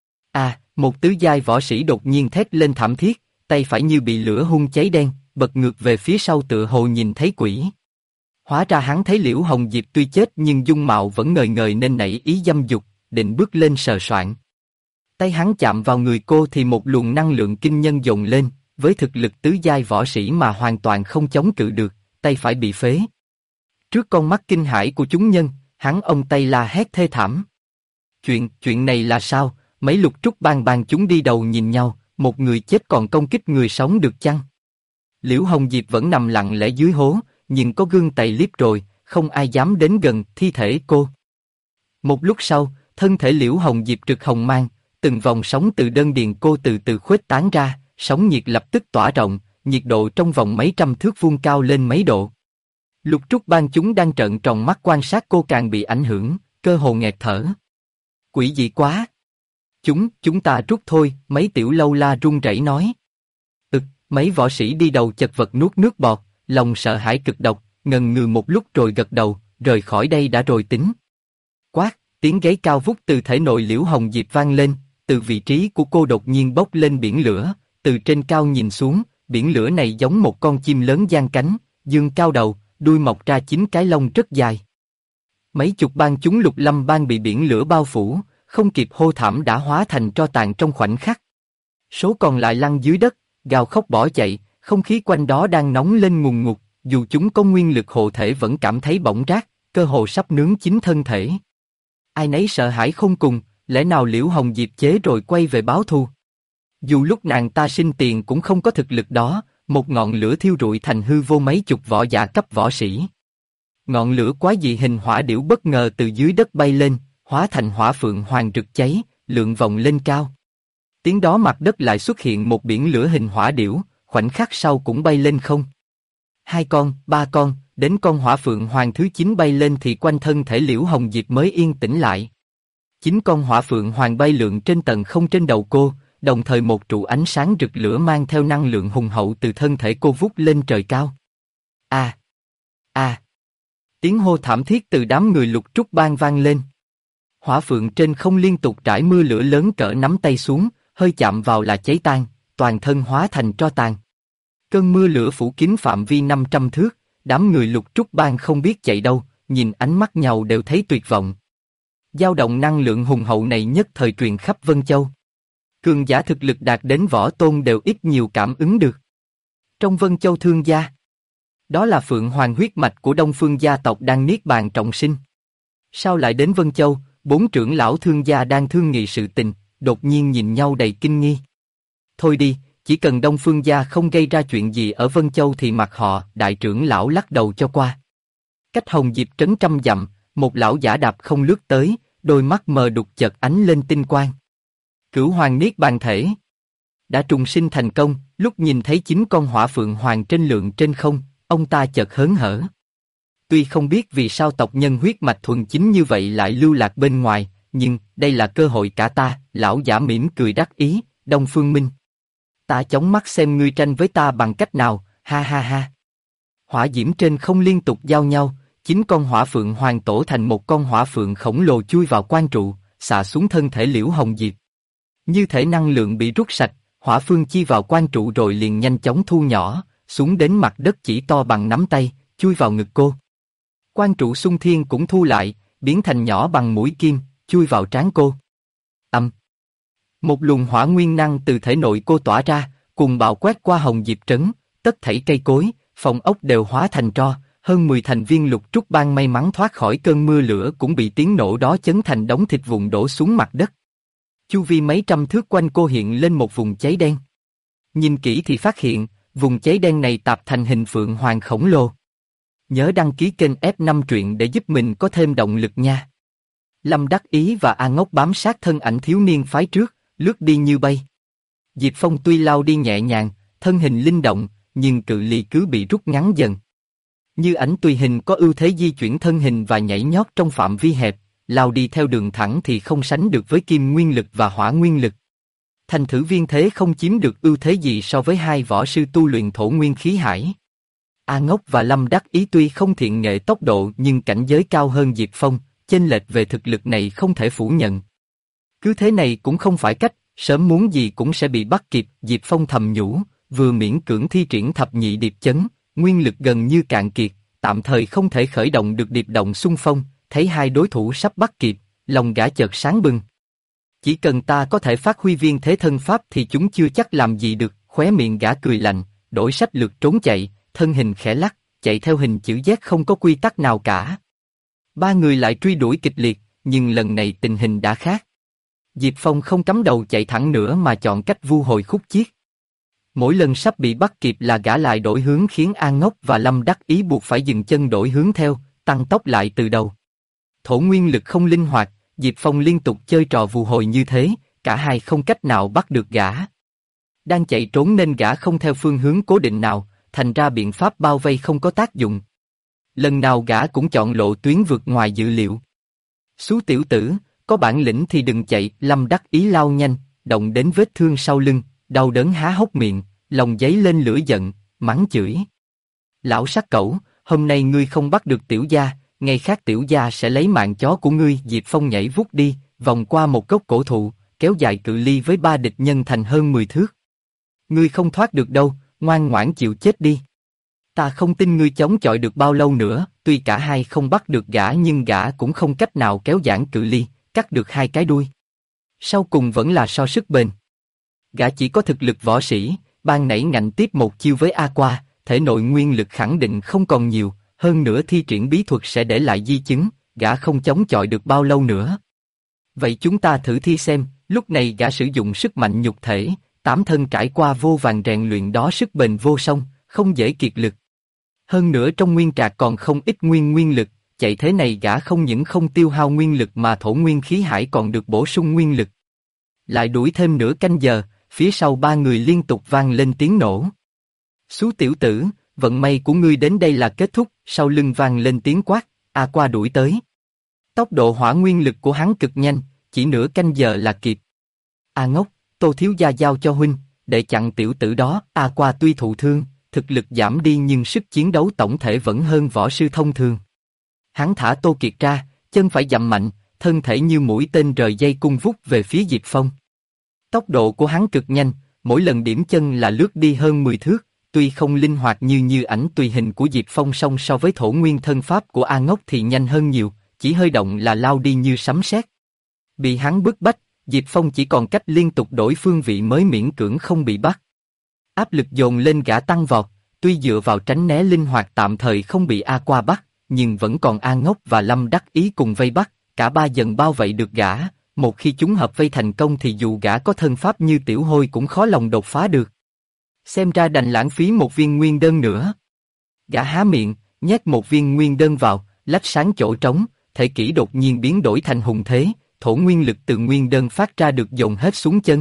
Một tứ giai võ sĩ đột nhiên thét lên thảm thiết, tay phải như bị lửa hun cháy đen, bật ngược về phía sau tựa hồ nhìn thấy quỷ. Hóa ra hắn thấy Liễu Hồng Diệp tuy chết nhưng dung mạo vẫn ngời ngời nên nảy ý dâm dục, định bước lên sờ soạng. Tay hắn chạm vào người cô thì một luồng năng lượng kinh nhân dồn lên, với thực lực tứ giai võ sĩ mà hoàn toàn không chống cự được, tay phải bị phế. Trước con mắt kinh hãi của chúng nhân, hắn ông tay la hét thê thảm. Chuyện này là sao? Mấy Lục Trúc Bang chúng đi đầu nhìn nhau, một người chết còn công kích người sống được chăng? Liễu Hồng Diệp vẫn nằm lặng lẽ dưới hố, nhưng có gương tày liếp rồi, không ai dám đến gần thi thể cô. Một lúc sau, thân thể Liễu Hồng Diệp rực hồng mang, từng vòng sóng từ đơn điền cô từ từ khuếch tán ra, sóng nhiệt lập tức tỏa rộng, nhiệt độ trong vòng mấy trăm thước vuông cao lên mấy độ. Lục Trúc Bang chúng đang trợn tròn mắt quan sát cô càng bị ảnh hưởng, cơ hồ nghẹt thở. Quỷ dị quá! Chúng ta rút thôi, mấy tiểu lâu la run rẩy nói. Mấy võ sĩ đi đầu chật vật nuốt nước bọt, lòng sợ hãi cực độc, ngần ngừ một lúc rồi gật đầu, rời khỏi đây đã rồi tính. Quát, tiếng gáy cao vút từ thể nội Liễu Hồng Diệp vang lên, từ vị trí của cô đột nhiên bốc lên biển lửa, từ trên cao nhìn xuống, biển lửa này giống một con chim lớn giang cánh, dương cao đầu, đuôi mọc ra 9 cái lông rất dài. Mấy chục bang chúng Lục Lâm bang bị biển lửa bao phủ, không kịp hô thảm đã hóa thành tro tàn trong khoảnh khắc. Số còn lại lăn dưới đất, gào khóc bỏ chạy, không khí quanh đó đang nóng lên ngùn ngụt, dù chúng có nguyên lực hộ thể vẫn cảm thấy bỏng rát, cơ hồ sắp nướng chín thân thể. Ai nấy sợ hãi không cùng, lẽ nào Liễu Hồng Diệp chế rồi quay về báo thù? Dù lúc nàng ta sinh tiền cũng không có thực lực đó, một ngọn lửa thiêu rụi thành hư vô mấy chục võ giả cấp võ sĩ. Ngọn lửa quái dị hình hỏa điểu bất ngờ từ dưới đất bay lên, hóa thành hỏa phượng hoàng rực cháy, lượn vòng lên cao. Tiếng đó mặt đất lại xuất hiện một biển lửa hình hỏa điểu, khoảnh khắc sau cũng bay lên không. 2 con, 3 con, đến con hỏa phượng hoàng thứ 9 bay lên thì quanh thân thể Liễu Hồng Diệp mới yên tĩnh lại. 9 con hỏa phượng hoàng bay lượn trên tầng không trên đầu cô, đồng thời một trụ ánh sáng rực lửa mang theo năng lượng hùng hậu từ thân thể cô vút lên trời cao. Tiếng hô thảm thiết từ đám người Lục Trúc Bang vang lên. Hỏa phượng trên không liên tục rải mưa lửa lớn cỡ nắm tay xuống, hơi chạm vào là cháy tan, toàn thân hóa thành tro tàn. Cơn mưa lửa phủ kín phạm vi 500 thước, đám người Lục Trúc Bang không biết chạy đâu, nhìn ánh mắt nhau đều thấy tuyệt vọng. Dao động năng lượng hùng hậu này nhất thời truyền khắp Vân Châu. Cường giả thực lực đạt đến võ tôn đều ít nhiều cảm ứng được. Trong Vân Châu Thương gia, đó là Phượng Hoàng huyết mạch của Đông Phương gia tộc đang niết bàn trọng sinh. Sao lại đến Vân Châu? 4 trưởng lão Thương gia đang thương nghị sự tình, đột nhiên nhìn nhau đầy kinh nghi. Thôi đi, chỉ cần Đông Phương gia không gây ra chuyện gì ở Vân Châu thì mặc họ. Đại trưởng lão lắc đầu cho qua. Cách Hồng Diệp trấn trăm dặm, một lão giả đạp không lướt tới, đôi mắt mờ đục chợt ánh lên tinh quang. Cửu Hoàng niết bàn thể đã trùng sinh thành công. Lúc nhìn thấy 9 con hỏa phượng hoàng trên lượn trên không, ông ta chợt hớn hở. Tuy không biết vì sao tộc nhân huyết mạch thuần chính như vậy lại lưu lạc bên ngoài, nhưng đây là cơ hội cả ta. Lão giả mỉm cười đắc ý. Đông Phương Minh, ta chóng mắt xem ngươi tranh với ta bằng cách nào, ha ha ha. Hỏa diễm trên không liên tục giao nhau, 9 con hỏa phượng hoàng tổ thành một con hỏa phượng khổng lồ chui vào quan trụ, xạ xuống thân thể Liễu Hồng Diệp. Như thể năng lượng bị rút sạch, hỏa phương chi vào quan trụ rồi liền nhanh chóng thu nhỏ, xuống đến mặt đất chỉ to bằng nắm tay, chui vào ngực cô. Quan trụ xung thiên cũng thu lại, biến thành nhỏ bằng mũi kim, chui vào trán cô. Một luồng hỏa nguyên năng từ thể nội cô tỏa ra, cùng bạo quét qua Hồng Diệp trấn, tất thảy cây cối, phòng ốc đều hóa thành tro. Hơn 10 thành viên Lục Trúc Bang may mắn thoát khỏi cơn mưa lửa cũng bị tiếng nổ đó chấn thành đống thịt vụn đổ xuống mặt đất. Chu vi mấy trăm thước quanh cô hiện lên một vùng cháy đen. Nhìn kỹ thì phát hiện, vùng cháy đen này tạp thành hình phượng hoàng khổng lồ. Nhớ đăng ký kênh F5 truyện để giúp mình có thêm động lực nha. Lâm Đắc Ý và A Ngốc bám sát thân ảnh thiếu niên phái trước, lướt đi như bay. Diệp Phong tuy lao đi nhẹ nhàng, thân hình linh động, nhưng cự ly cứ bị rút ngắn dần. Như ảnh tùy hình có ưu thế di chuyển thân hình và nhảy nhót trong phạm vi hẹp, lao đi theo đường thẳng thì không sánh được với kim nguyên lực và hỏa nguyên lực. Thành thử viên thế không chiếm được ưu thế gì so với hai võ sư tu luyện thổ nguyên khí hải. A Ngốc và Lâm Đắc Ý tuy không thiện nghệ tốc độ nhưng cảnh giới cao hơn Diệp Phong, chênh lệch về thực lực này không thể phủ nhận. Cứ thế này cũng không phải cách, sớm muốn gì cũng sẽ bị bắt kịp. Diệp Phong thầm nhủ, vừa miễn cưỡng thi triển thập nhị điệp chấn, nguyên lực gần như cạn kiệt, tạm thời không thể khởi động được điệp động xung phong. Thấy hai đối thủ sắp bắt kịp, lòng gã chợt sáng bừng. Chỉ cần ta có thể phát huy viên thế thân pháp thì chúng chưa chắc làm gì được. Khóe miệng gã cười lạnh, đổi sách lược trốn chạy, thân hình khẽ lắc, chạy theo hình chữ Z không có quy tắc nào cả. Ba người lại truy đuổi kịch liệt, nhưng lần này tình hình đã khác. Diệp Phong không cắm đầu chạy thẳng nữa mà chọn cách vu hồi khúc chiết. Mỗi lần sắp bị bắt kịp là gã lại đổi hướng khiến An Ngốc và Lâm Đắc Ý buộc phải dừng chân đổi hướng theo, tăng tốc lại từ đầu. Thổ nguyên lực không linh hoạt, Diệp Phong liên tục chơi trò vù hồi như thế, cả hai không cách nào bắt được gã. Đang chạy trốn nên gã không theo phương hướng cố định nào, thành ra biện pháp bao vây không có tác dụng. Lần nào gã cũng chọn lộ tuyến vượt ngoài dự liệu. Xú tiểu tử, có bản lĩnh thì đừng chạy, Lâm đắc ý lao nhanh, động đến vết thương sau lưng, đau đớn há hốc miệng, lòng dấy lên lửa giận, mắng chửi. Lão sát cẩu, hôm nay ngươi không bắt được tiểu gia, ngày khác tiểu gia sẽ lấy mạng chó của ngươi. Diệp Phong nhảy vút đi, vòng qua một gốc cổ thụ, kéo dài cự ly với ba địch nhân thành hơn 10 thước. Ngươi không thoát được đâu, ngoan ngoãn chịu chết đi. Ta không tin ngươi chống chọi được bao lâu nữa. Tuy cả hai không bắt được gã nhưng gã cũng không cách nào kéo giãn cự ly, cắt được hai cái đuôi. Sau cùng vẫn là so sức bền. Gã chỉ có thực lực võ sĩ, ban nãy ngạnh tiếp một chiêu với Aqua, thể nội nguyên lực khẳng định không còn nhiều, hơn nữa thi triển bí thuật sẽ để lại di chứng, gã không chống chọi được bao lâu nữa. Vậy chúng ta thử thi xem. Lúc này gã sử dụng sức mạnh nhục thể, tám thân trải qua vô vàn rèn luyện đó, sức bền vô song, không dễ kiệt lực. Hơn nữa trong nguyên trạc còn không ít nguyên lực, chạy thế này gã không những không tiêu hao nguyên lực mà thổ nguyên khí hải còn được bổ sung nguyên lực. Lại đuổi thêm nửa canh giờ, phía sau ba người liên tục vang lên tiếng nổ. Xú tiểu tử, vận may của ngươi đến đây là kết thúc. Sau lưng vang lên tiếng quát, Aqua đuổi tới. Tốc độ hỏa nguyên lực của hắn cực nhanh, chỉ nửa canh giờ là kịp. A ngốc, Tô thiếu gia giao cho huynh, để chặn tiểu tử đó. Aqua tuy thụ thương, thực lực giảm đi nhưng sức chiến đấu tổng thể vẫn hơn võ sư thông thường. Hắn thả Tô Kiệt ra, chân phải dậm mạnh, thân thể như mũi tên rời dây cung vút về phía Diệp Phong. Tốc độ của hắn cực nhanh, mỗi lần điểm chân là lướt đi hơn 10 thước, tuy không linh hoạt như ảnh tùy hình của Diệp Phong song so với thổ nguyên thân pháp của A Ngốc thì nhanh hơn nhiều, chỉ hơi động là lao đi như sấm sét. Bị hắn bức bách, Diệp Phong chỉ còn cách liên tục đổi phương vị mới miễn cưỡng không bị bắt. Áp lực dồn lên gã tăng vọt, tuy dựa vào tránh né linh hoạt tạm thời không bị Aqua bắt, nhưng vẫn còn A Ngốc và Lâm đắc ý cùng vây bắt, cả ba dần bao vây được gã. Một khi chúng hợp vây thành công thì dù gã có thân pháp như tiểu hôi cũng khó lòng đột phá được. Xem ra đành lãng phí một viên nguyên đơn nữa. Gã há miệng, nhét một viên nguyên đơn vào, lách sáng chỗ trống, thể kỹ đột nhiên biến đổi thành hùng thế, thổ nguyên lực từ nguyên đơn phát ra được dồn hết xuống chân.